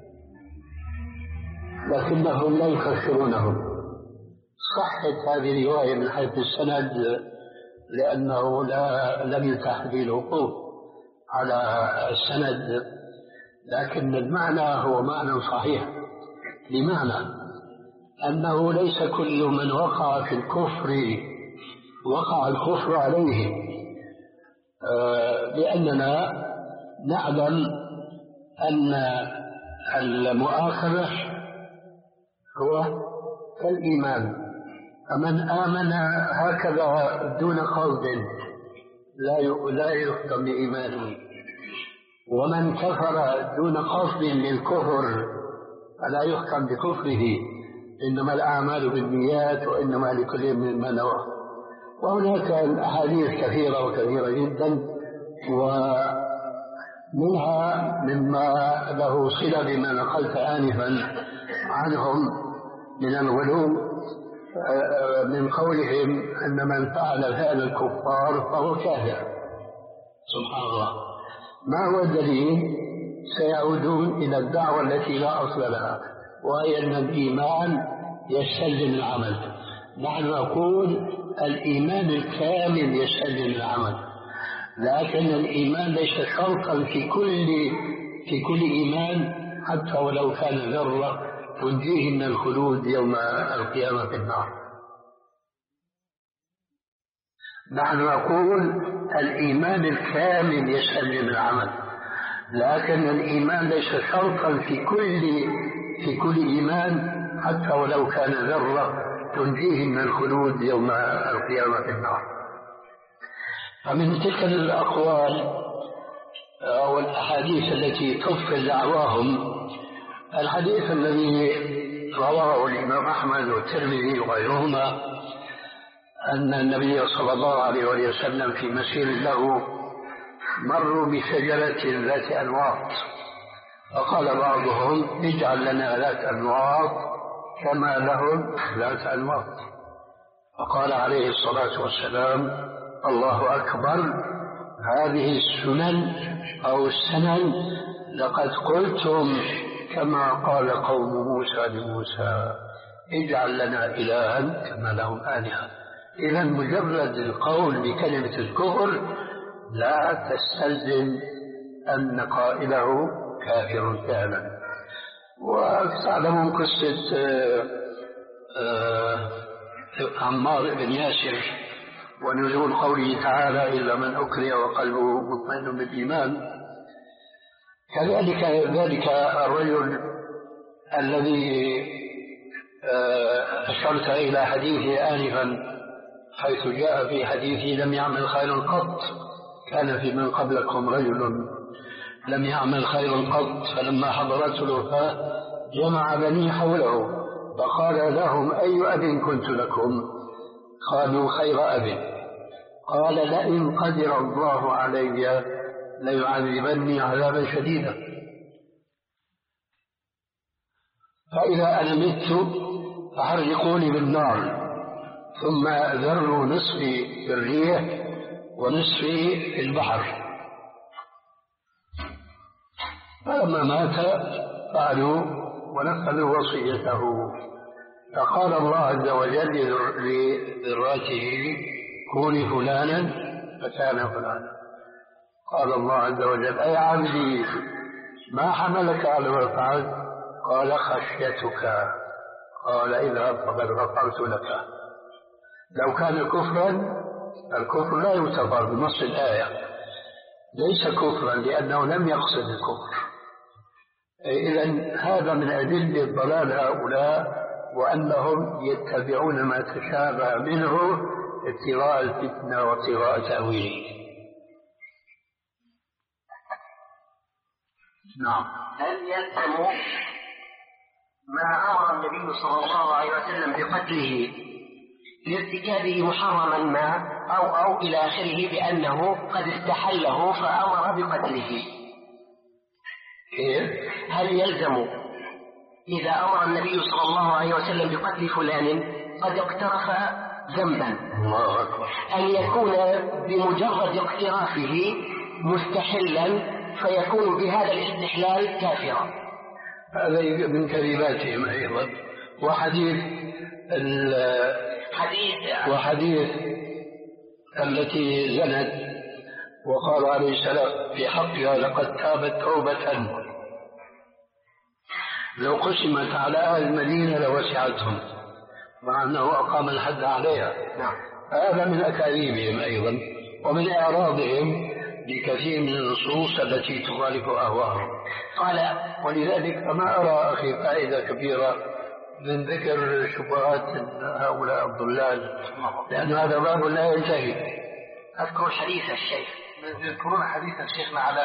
B: لكنهم لا يكفرونهم. صحت هذه الرواية من حيث السند لأنه لا لم يتاح لي الوقوف على السند، لكن المعنى هو معنى صحيح، بمعنى أنه ليس كل من وقع في الكفر وقع الكفر عليه، لأننا نعلم أن المؤاخذة هو كالإيمان، فمن آمن هكذا دون قصد لا يختم بإيمانه، ومن كفر دون قصد للكفر فلا يختم بكفره، إنما الأعمال بالنيات وإنما لكل من نوى. وهناك أحاديث كثيرة وكثيرة جدا، ومنها مما له صلة بما نقلت آنفا عنهم من الغلو من قولهم أن من فعل فعل الكفار فهو كافر. سبحان الله. ما هو الدليل؟ سيعودون إلى الدعوة التي لا أصل لها، وهي أن الإيمان يستلزم العمل. نحن نقول الإيمان الكامل يستلزم العمل، لكن الإيمان ليس شرطا في كل في كل إيمان، حتى ولو كان ذرة تنجيه من الخلود يوم القيامة في النار. نحن نقول الإيمان الكامل يستلزم العمل، لكن الإيمان ليس شرطا في كل في كل إيمان، حتى ولو كان ذرة تنجيه من الخلود يوم القيامة في النار. فمن تلك الأقوال أو الأحاديث التي تفصل دعواهم الحديث الذي رواه الإمام أحمد والترمذي وغيرهما أن النبي صلى الله عليه وسلم في مسير له مروا بشجرة ذات أنواط، فقال بعضهم: اجعل لنا ذات أنواط كما لهم ذات أنواط. فقال عليه الصلاة والسلام: الله أكبر، هذه السنن أو السنن لقد قلتم كما قال قوم موسى لموسى: اجعل لنا إلها كما لهم آلهة. إذا مجرد القول بكلمة الكفر لا تستلزم أن قائله كافر فعلا. وتعلمون قصة عمار بن ياسر ونزول قوله تعالى: إلا من أكره وقلبه مطمئن بالإيمان. كذلك ذلك الرجل الذي أشرت إلى حديثي آنفا حيث جاء في حديثي لم يعمل خيرا قط. كان في من قبلكم رجل لم يعمل خيرا قط، فلما حضرته الوفاة جمع بني حوله فقال لهم: أي أب كنت لكم؟ قالوا: خير أب. قال: لئن قدر الله علي ليعذبني عذابا شديدا، فإذا أنا مت فحرقوني بالنار ثم ذروا نصفي في الريح ونصفي في البحر. فلما مات فعلوا ونفذوا وصيته. فقال الله عز وجل لذراته: كوني فلانا فكان فلانا. قال الله عز وجل: أي عبدي ما حملك على ما فعلت؟ قال: خشيتك. قال: اذهب فقد غفرت لك. لو كان كفرا، الكفر لا يعتبر بنص الآية، ليس كفرا لأنه لم يقصد الكفر. إذن هذا من أدلة ضلال هؤلاء، وأنهم يتبعون ما تشابه منه ابتغاء الفتنة وابتغاء تأويله.
C: نعم. هل يلزم ما أمر النبي صلى الله عليه وسلم بقتله لارتكابه محرما ما أو أو إلى آخره بأنه قد استحله فأمر بقتله؟ هل يلزم إذا أمر النبي صلى الله عليه وسلم بقتل فلان قد اقترف ذنبا أن يكون بمجرد اقترافه مستحلا فيكون بهذا الاستحلال كافرا؟
B: هذا من كذباتهم أيضا. وحديث
C: حديث
B: وحديث التي زنت وقال عليه السلام في حقها: لقد تابت توبة لو قسمت على أهل المدينة لوسعتهم، مع أنه أقام الحد عليها.
C: نعم.
B: هذا من أكاذيبهم أيضا ومن إعراضهم لكثير من النصوص التي تخالف أهواءهم.
C: قال:
B: ولذلك فما أرى أخي فائدة كبيرة من ذكر شبهات هؤلاء الضلال، لأن هذا باب لا ينتهي.
C: أذكر حديث الشيخ،
A: يذكرون حديث الشيخنا على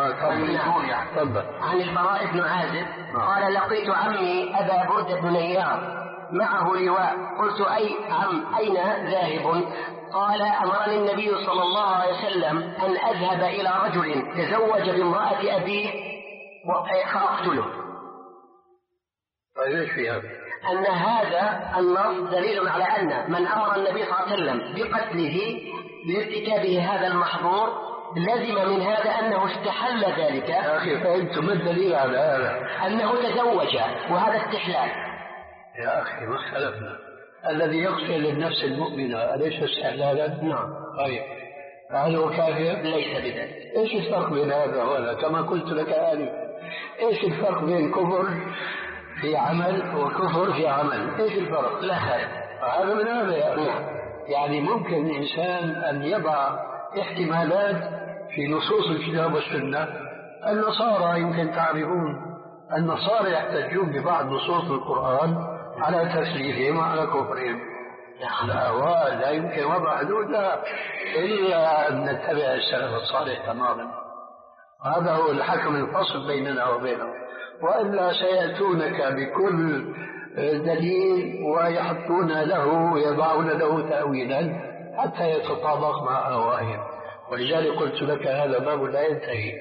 C: آه عن البراء بن عازب قال: لقيت عمي أبا بردة بن نيار معه لواء، قلت: أي عم أين ذاهب؟ قال: أمرني النبي صلى الله عليه وسلم أن أذهب إلى رجل تزوج بامرأة أبيه فأقتله.
B: طيب ايش في هذا؟
C: أن هذا النص دليل على أن من أمر النبي صلى الله عليه وسلم بقتله لارتكابه هذا المحظور لزم من هذا أنه استحل ذلك.
B: يا أخي فأنتم ما الدليل على هذا؟
C: أنه تزوج وهذا استحلال.
B: يا أخي ما اختلفنا. الذي يقتل النفس المؤمنة أليس استحلالا؟
C: نعم.
B: طيب هل هو كافر؟
C: ليس بذلك.
B: ايش الفرق بين هذا وهذا؟ كما قلت لك آنفا، ايش الفرق بين كفر في عمل وكفر في عمل؟ ايش الفرق؟
C: لا خير.
B: هذا من هذا يا أخي. يعني ممكن الإنسان أن يضع احتمالات في نصوص الكتاب والسنة. النصارى يمكن تعرفون النصارى يحتجون ببعض نصوص القرآن على تسليفهم وعلى كفرهم. الأهواء لا يمكن وضع حدودها إلا أن نتبع السلف الصالح تماما. هذا هو الحكم الفصل بيننا وبينهم، وإلا سيأتونك بكل دليل ويحطون له ويضعون له تأويلا حتى يتطابق مع أهوائهم. ولذلك قلت لك هذا باب لا ينتهي.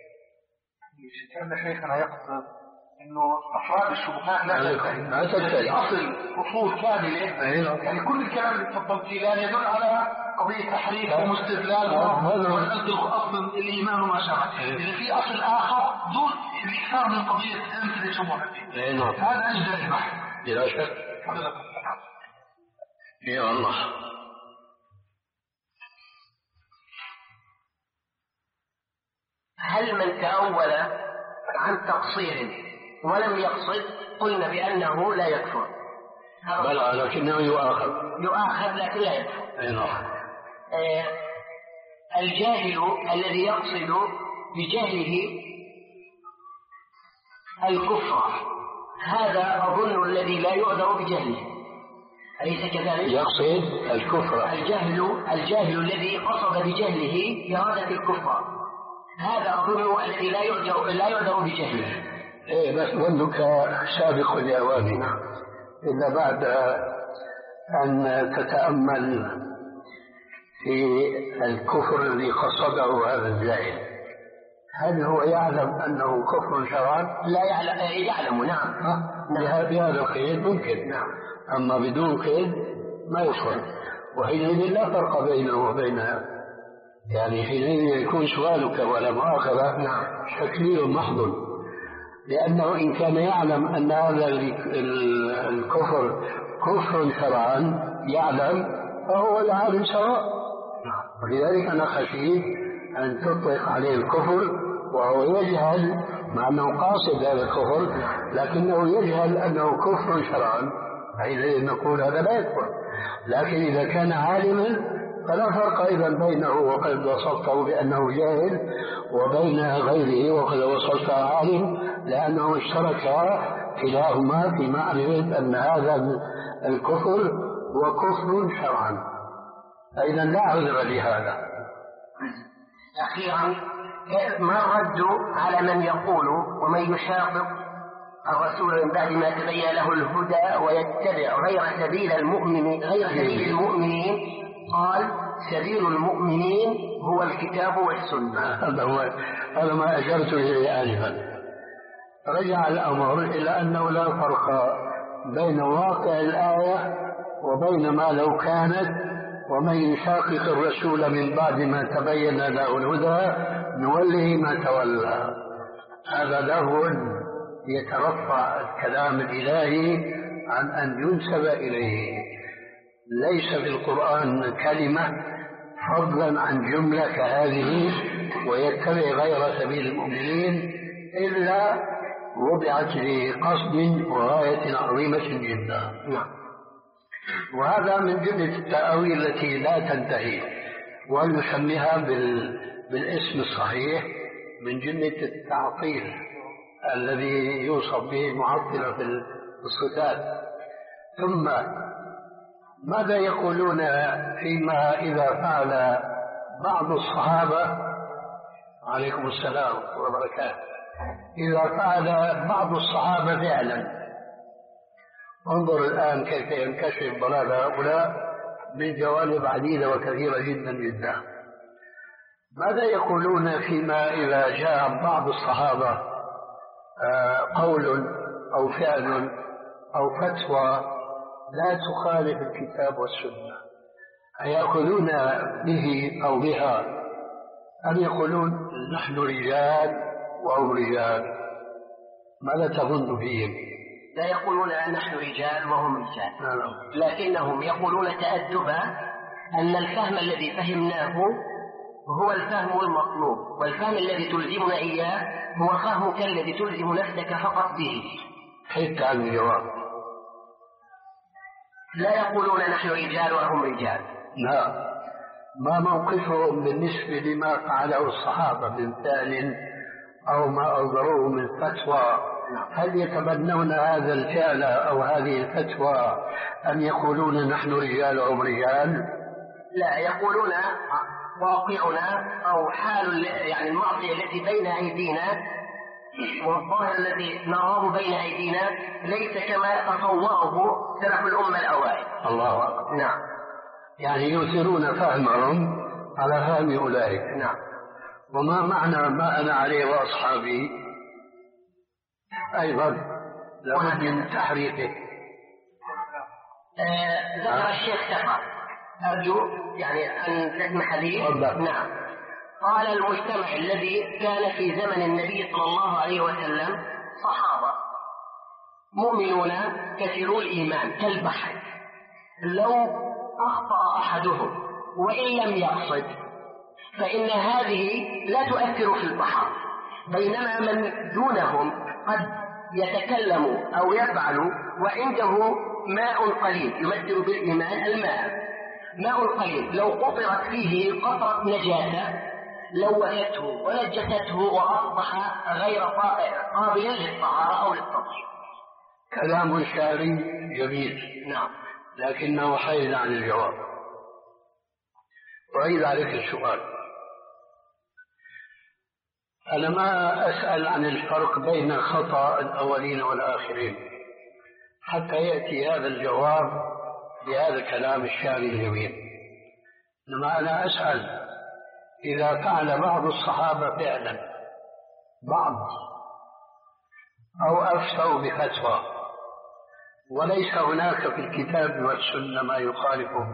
A: كان شيخنا يقصد انه افراد الشبهات لا تنتهي،
B: ما تنتهي
A: اصل اصول كامله. يعني كل الكلام اللي تفضلت فيه لا يدل على قضيه تحريف ومستدلال ومساله اصل الايمان وما شابه. اذا في اصل اخر دون الاكثار من قضيه امثله الشبهات هذا اجزاء البحث
B: بلا شك. يا الله.
C: هل من تأول عن تقصير ولم يقصد قلنا بأنه لا يكفر؟
B: بلى لكنه يؤاخذ
C: يؤاخذ لكن لا يكفر.
B: أي نعم.
C: آه الجاهل الذي يقصد بجهله الكفر هذا أظن الذي لا يعذر بجهله، أليس كذلك؟
B: يقصد الكفر،
C: الجهل الجاهل الذي قصد بجهله إرادة الكفر، هذا أظن الذي لا يعذر لا يعذر بجهله.
B: إيه بس ظنك سابق لأواننا، إلا بعد أن تتأمل في الكفر الذي قصده هذا الجاهل، هل هو يعلم أنه كفر شرعا؟
C: لا يعلم. يعلم نعم.
B: بهذا القيد ممكن،
C: نعم.
B: أما بدون قيد ما يكفر، وحينئذ لا فرق بينه وبين، يعني حينئذ يكون سؤالك ولا مؤاخذة
C: نعم
B: شكلي محض، لأنه إن كان يعلم أن هذا الكفر كفر شرعا يعلم فهو العالم سواء، ولذلك أنا خشيت أن تطلق عليه الكفر وهو يجهل، مع أنه قاصد هذا الكفر لكنه يجهل أنه كفر شرعا، حينئذ نقول هذا لا يكفر. لكن إذا كان عالما فلا فرق أيضا بينه وقد وصفته بأنه جاهل وبين غيره وقد وصفته عالم، لأنه اشترك كلاهما في معرفة أن هذا الكفر هو كفر شرعا، أيضا لا عذر لهذا.
C: أخيرا، ما الرد على من يقول ومن يشاقق الرسول من بعد ما تبين له الهدى ويتبع غير سبيل المؤمنين غير سبيل المؤمنين قال سبيل المؤمنين هو الكتاب والسنة؟
B: هذا هو هذا ما أشرت إليه آنفا. رجع الأمر إلى أنه لا فرق بين واقع الآية وبين ما لو كانت، ومن يشاقق الرسول من بعد ما تبين له الهدى نوله ما تولى. هذا له يترفع الكلام الإلهي عن أن ينسب إليه، ليس في القرآن كلمة فضلا عن جملة كهذه ويتبع غير سبيل المؤمنين إلا وضعت لقصد وغاية عظيمة جدا. وهذا من جملة التأويل التي لا تنتهي، ونسميها بالاسم الصحيح من جملة التعطيل الذي يوصف به المعطلة في الصفات. ثم ماذا يقولون فيما إذا فعل بعض الصحابة، عليكم السلام وبركاته، إذا فعل بعض الصحابة فعلا، انظر الآن كيف ينكشف ضلال هؤلاء من جوانب عديدة وكثيرة جدا جدا. ماذا يقولون فيما إذا جاء بعض الصحابة قول أو فعل أو فتوى لا تخالف الكتاب والسنة، أيأخذون به أو بها أم يقولون نحن رجال وهم رجال؟ ماذا تظن فيهم؟
C: لا يقولون نحن رجال وهم رجال، لكنهم يقولون تأدبا أن الفهم الذي فهمناه هو الفهم المطلوب، والفهم الذي تلزمنا إياه هو فهمك الذي تلزم نفسك فقط به.
B: حيث عن الجواب.
C: لا يقولون نحن رجال وهم رجال.
B: لا. ما موقفهم بالنسبة لما فعله الصحابة من فعل أو ما أصدروه من فتوى؟ هل يتبنون هذا الفعل أو هذه الفتوى أم يقولون نحن رجال وهم رجال؟
C: لا، يقولون واقعنا أو حال يعني المعصية التي بين أيدينا والظاهر الذي نراه بين أيدينا ليس كما تصوره سلف الأمة الأوائل.
B: الله أكبر.
C: نعم.
B: يعني يؤثرون فهمهم على فهم أولئك.
C: نعم.
B: وما معنى ما أنا عليه وأصحابي أيضا لابد من تحريفه.
C: آه ذكر الشيخ سفر، أرجو يعني أن تسمح لي. نعم. قال المجتمع الذي كان في زمن النبي صلى الله عليه وسلم صحابة مؤمنون كثيرو الإيمان كالبحر، لو أخطأ أحدهم وإن لم يقصد فإن هذه لا تؤثر في البحر، بينما من دونهم قد يتكلم أو يفعل وعنده ماء قليل، يمثل بالإيمان الماء، ماء قليل لو قطرت فيه قطرة نجاسة لوثته ونجسته وأصبح غير قابل للطهارة أو للتطهير.
B: كلام شعري جميل.
C: نعم.
B: لكنه حيز عن الجواب. أعيد عليك السؤال. أنا ما أسأل عن الفرق بين خطأ الأولين والآخرين حتى يأتي هذا الجواب بهذا الكلام الشعري الجميل، إنما أنا أسأل إذا فعل بعض الصحابة فعلا بعض أو أفتوا بفتوى وليس هناك في الكتاب والسنة ما يخالفه،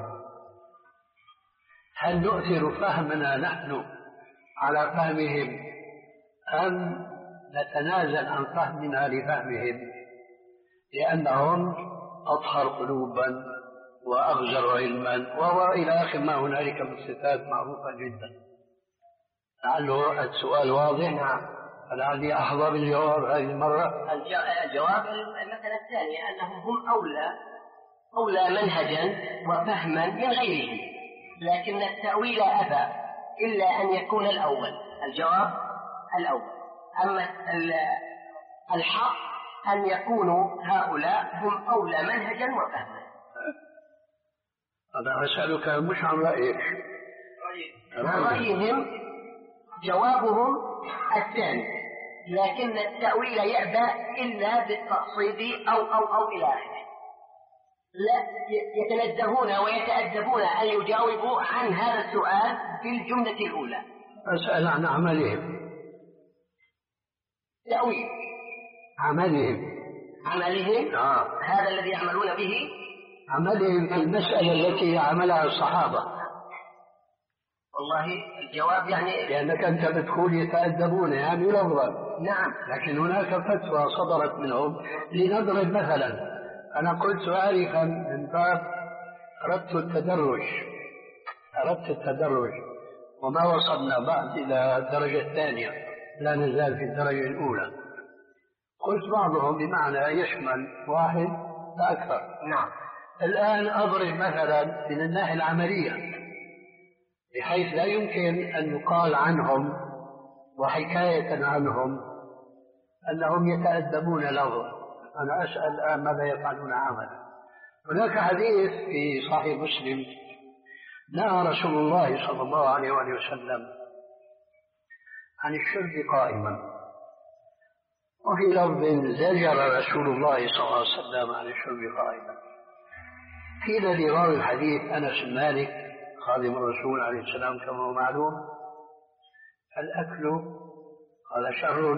B: هل نؤثر فهمنا نحن على فهمهم أم نتنازل عن فهمنا لفهمهم لأنهم أطهر قلوبا وأغزر علما وهو إلى آخر ما هنالك من صفات معروفة جدا؟ لعله السؤال واضح.
C: نعم.
B: فلعلي أحظى بالجواب هذه المرة.
C: الجواب المسألة الثانية أنهم هم أولى أولى منهجا وفهما من غيرهم، لكن التأويل أبى إلا أن يكون الأول. الجواب الأول. أما الحق أن يكونوا هؤلاء هم أولى منهجا وفهما.
B: أنا أسألك مش عن رأيك.
C: عن رأيهم جوابهم الثاني، لكن التأويل يأبى إلا بالتقصيد أو أو أو إلى آخره. لا يتنزهون ويتأدبون أن يجاوبوا عن هذا السؤال في الجملة الأولى.
B: أسأل عن عملهم.
C: تأويل
B: عملهم.
C: عملهم
B: آه.
C: هذا الذي يعملون به.
B: عملهم في المسألة التي عملها الصحابة.
C: والله الجواب يعني
B: لأنك أنت بتقول يتأدبون يعني لفظا.
C: نعم.
B: لكن هناك فتوى صدرت منهم. لنضرب مثلا، أنا قلت عارفا من باب أردت التدرج أردت التدرج وما وصلنا بعد إلى الدرجة الثانية، لا نزال في الدرجة الأولى. قلت بعضهم بمعنى يشمل واحد فأكثر.
C: نعم.
B: الآن أضرب مثلا من الناحية العملية بحيث لا يمكن أن يقال عنهم وحكاية عنهم أنهم يتأدبون لفظا. أنا أسأل الآن ماذا يفعلون عملا. هناك حديث في صحيح مسلم نهى رسول الله صلى الله عليه وآله وسلم عن الشرب قائما، وفي لفظ زجر رسول الله صلى الله عليه وسلم عن الشرب قائما. قيل لراوي الحديث أنس بن مالك خادم الرسول عليه السلام كما هو معلوم: الأكل قال شر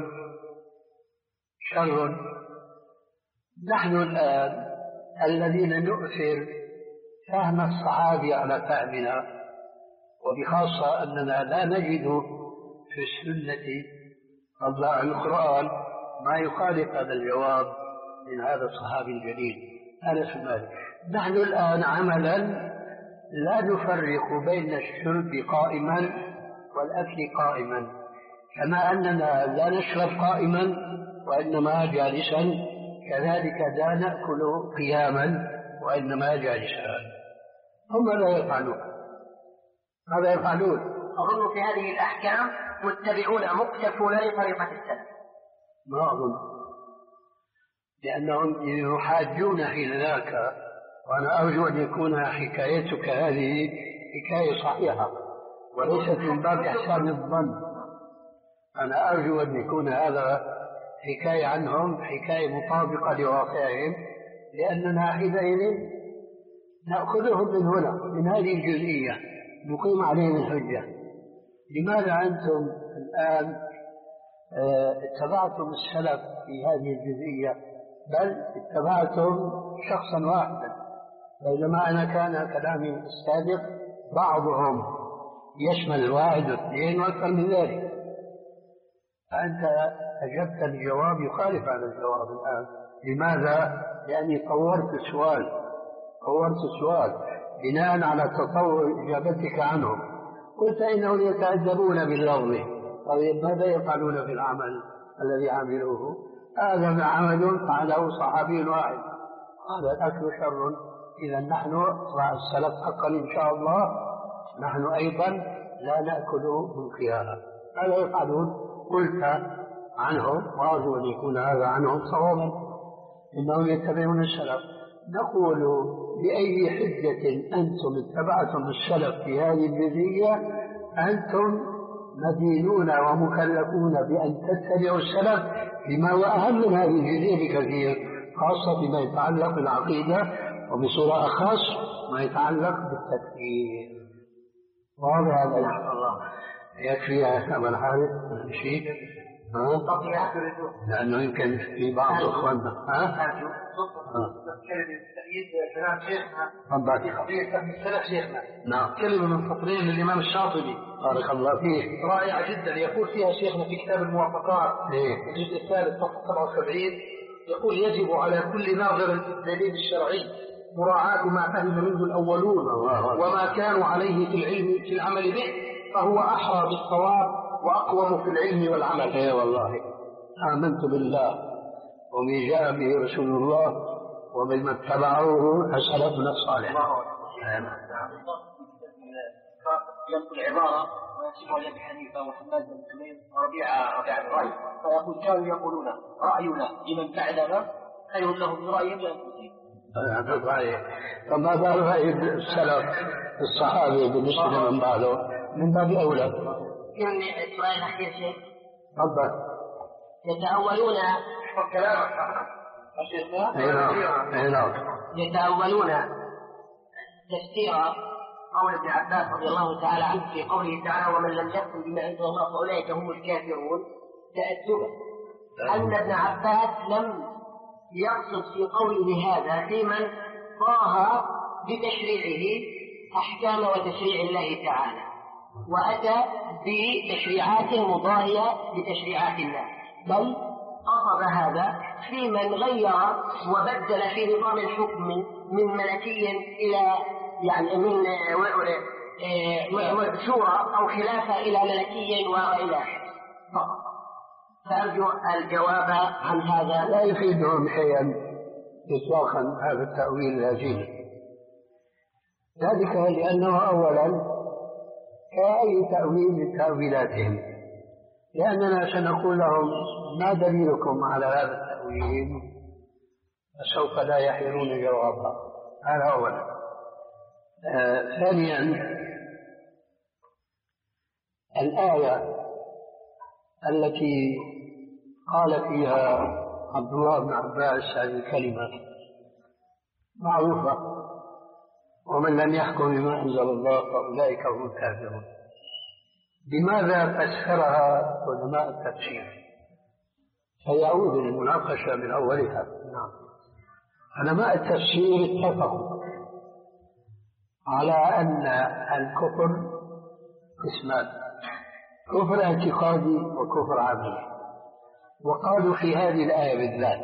B: شر. نحن الآن الذين نؤثر فهم الصحابي على فهمنا، وبخاصة أننا لا نجد في السنة قبل القرآن ما يخالف هذا الجواب من هذا الصحابي الجليل أنس بن مالك. نحن الآن عملا لا نفرق بين الشرب قائما والأكل قائما، كما أننا لا نشرب قائما وإنما جالسا، كذلك لا نأكل قياما وإنما جالسا. هم ماذا يفعلون؟ ماذا يفعلون؟
C: أظن في هذه الأحكام متبعون مقتفون لطريقة السلف.
B: ما أظن، لأنهم يحاجون حين ذاك، وأنا أرجو أن يكون حكايتك هذه حكاية صحيحة وليست من باب إحسان الظن. أنا أرجو أن يكون هذا حكاية عنهم، حكاية مطابقة لواقعهم، لأننا حينئذ نأخذهم من هنا من هذه الجزئية نقيم عليهم الحجة. لماذا أنتم الآن اتبعتم السلف في هذه الجزئية، بل اتبعتم شخصا واحدا، بينما أنا كان كلامي السابق بعضهم يشمل الواحد واثنين وأكثر من ذلك. فأنت أجبت الجواب يخالف هذا الجواب الآن. لماذا؟ لأني طورت السؤال طورت السؤال بناء على تطور إجابتك عنهم. قلت إنهم يتأدبون باللفظ. طيب ماذا يفعلون في العمل الذي عملوه؟ هذا عمل فعله صحابي واحد، هذا الأكل شر. إذا نحن مع السلف حقا إن شاء الله نحن أيضا لا نأكل من خيارها. ماذا يفعلون؟ قلت عنهم، وأرجو أن يكون هذا عنهم صوابا، إنهم يتبعون السلف. نقول بأي حجة أنتم اتبعتم السلف في هذه الجزئية؟ أنتم مدينون ومكلفون بأن تتبعوا السلف بما هو أهم من هذه الجزئية بكثير، خاصة فيما يتعلق بالعقيدة، وبصورة أخص ما يتعلق بالتكفير. واضح هذا إن شاء الله. يكفي يا أبا الحارث شيء؟ ها؟ لأنه يمكن في بعض إخواننا ها؟
A: كلمة تأييد كلام شيخنا
B: تفضل.
A: قضية فهم السلف شيخنا.
B: نعم.
A: كلمة من سطرين للإمام الشاطبي
B: بارك الله فيه،
A: رائعة جدا، يقول فيها شيخنا في كتاب الموافقات
B: إيه؟
A: الجزء الثالث صفحة سبعة وسبعين، يقول يجب على كل ناظر في الدليل الشرعي مراعاة ما فهم منه الأولون وما كانوا عليه في العلم في العمل به، فهو أحرى بالصواب وأقوم في العلم والعمل.
B: إيه والله آمنت بالله وما جاء به رسول الله ومن اتبعوه سلفنا الصالح.
C: ينقل عبارة وينسبها لأبي حنيفة وحماد بن سليم وربيعة ربيعة الرأي، فيقول كانوا يقولون رأينا لمن بعدنا خير لهم من رأيهم لأنفسهم.
B: هذا الرأي. فما بال رأي السلف الصحابة بالنسبة لمن بعده من باب أولى.
C: يعني سؤال أخير شيء.
B: تفضل.
C: يتأولون
A: كلامك
C: يتأولون تفسير قول ابن عباس رضي الله تعالى عنه في قوله تعالى ومن لم يحكم بما أنزل الله فأولئك هم الكافرون تأدبا، أن ابن عباس لم يقصد في قوله هذا في من ضاهى بتشريعه أحكام وتشريع الله تعالى وأتى بتشريعات مضاهية لتشريعات الله، بل قصد هذا في من غير وبدل في نظام الحكم من ملكي إلى يعني من شورى أو خلافة إلى ملكي وإلى فقط. فأرجو الجواب عن هذا.
B: لا يفيدهم شيئا إطلاقا هذا التأويل الهزيل، ذلك لأنه أولا كأي تأويل من تأويلاتهم، لأننا سنقول لهم ما دليلكم على هذا التأويل فسوف لا يحيرون جوابا. هذا أولا. آه ثانيا الآية التي قال فيها عبد الله بن عباس هذه الكلمة معروفة ومن لم يحكم بما أنزل الله فأولئك هم الكافرون. لماذا فسرها علماء التفسير؟ فيعود للمناقشة من أولها. نعم. علماء التفسير اتفقوا على أن الكفر قسمان، كفر اعتقادي وكفر عملي، وقالوا في هذه الآية بالذات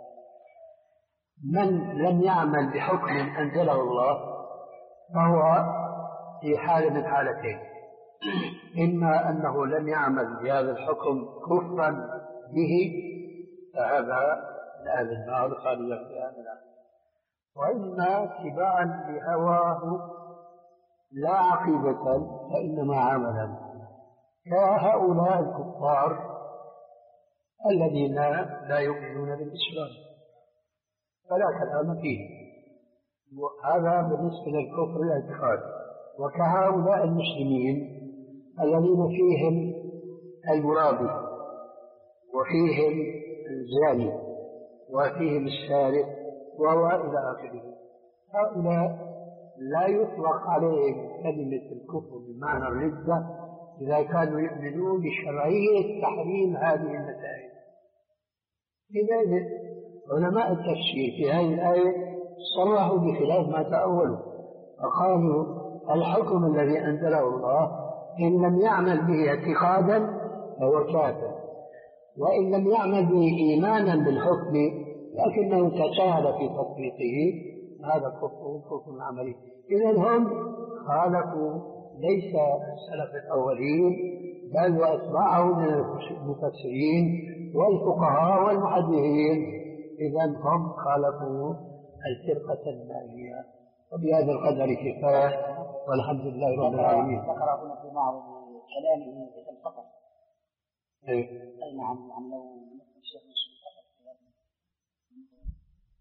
B: من لم يعمل بحكم أنزله الله فهو في حالة من حالتين: إما أنه لم يعمل بهذا الحكم كفرا به فهذا لأهل النار خالدا فيها من النار، وإما اتباعا لهواه لا عقيدة فإنما عملا، كهؤلاء الكفار الذين لا يؤمنون بالإسلام فلا كلام فيه. هذا بالنسبة للكفر الاعتقادي. وكهؤلاء المسلمين الذين فيهم المرابي وفيهم الزاني وفيهم السارق وهو إلى آخره، هؤلاء لا يطلق عليهم كلمة الكفر بمعنى الردة إذا كانوا يؤمنون بشرعية تحريم هذه المسائل. لذلك علماء التفسير في هذه الآية صرحوا بخلاف ما تأولوا، فقالوا الحكم الذي أنزله الله إن لم يعمل به اعتقادا فهو كافر، وإن لم يعمل به إيمانا بالحكم لكنه تساهل في تطبيقه هذا كفر كفر عملي. إذن هم خالفوا ليس السلف الأولين بل وأتباعهم من المفسرين والفقهاء والمحدثين، إذن هم خالفوا الفرقة الناجية. وبهذا القدر كفاية والحمد لله رب العالمين.
C: ذكر هنا في بعض كلامه الفقر.
B: اي
C: نعم. نعم لو الشيخ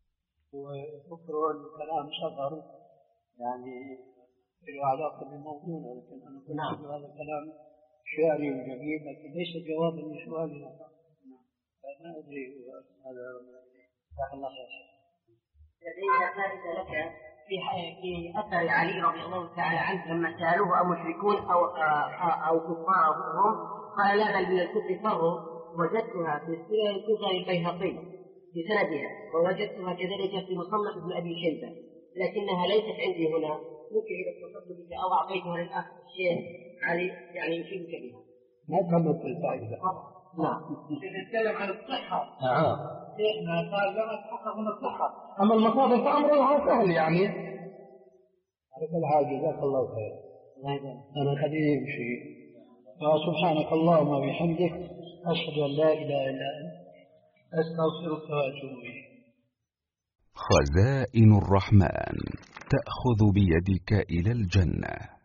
B: وذكروا أن الكلام شطر يعني له علاقة بالموضوع، لكن أنا كنت هذا الكلام شعري وجميل لكن ليس جوابا لسؤالنا. فما أدري هذا. جزاك الله خير.
C: لدينا فائدة لك في في أثر علي رضي الله تعالى عنه لما سألوه أمشركون أو أو كفار هم قال لا بل من الكفر فروا. وجدتها في سنن الكفر البيهقي في سندها، ووجدتها كذلك في مصنف ابن أبي شيبة، لكنها ليست عندي هنا. ممكن إذا اتصلت بك أو أعطيتها للأخ الشيخ علي يعني يفيدك بها.
B: ما كملت الفائدة.
C: نعم.
A: نتكلم عن الصحة.
B: نعم.
A: شيخنا قال لما تحقق من الصحة.
B: أما المصادر فأمرها سهل يعني. على كل حال جزاك الله خير. أنا قديم شيء. فسبحانك اللهم وبحمدك أشهد أن لا إله إلا أنت أستغفرك وأتوب إليك.
D: خزائن الرحمن تأخذ بيدك إلى الجنة.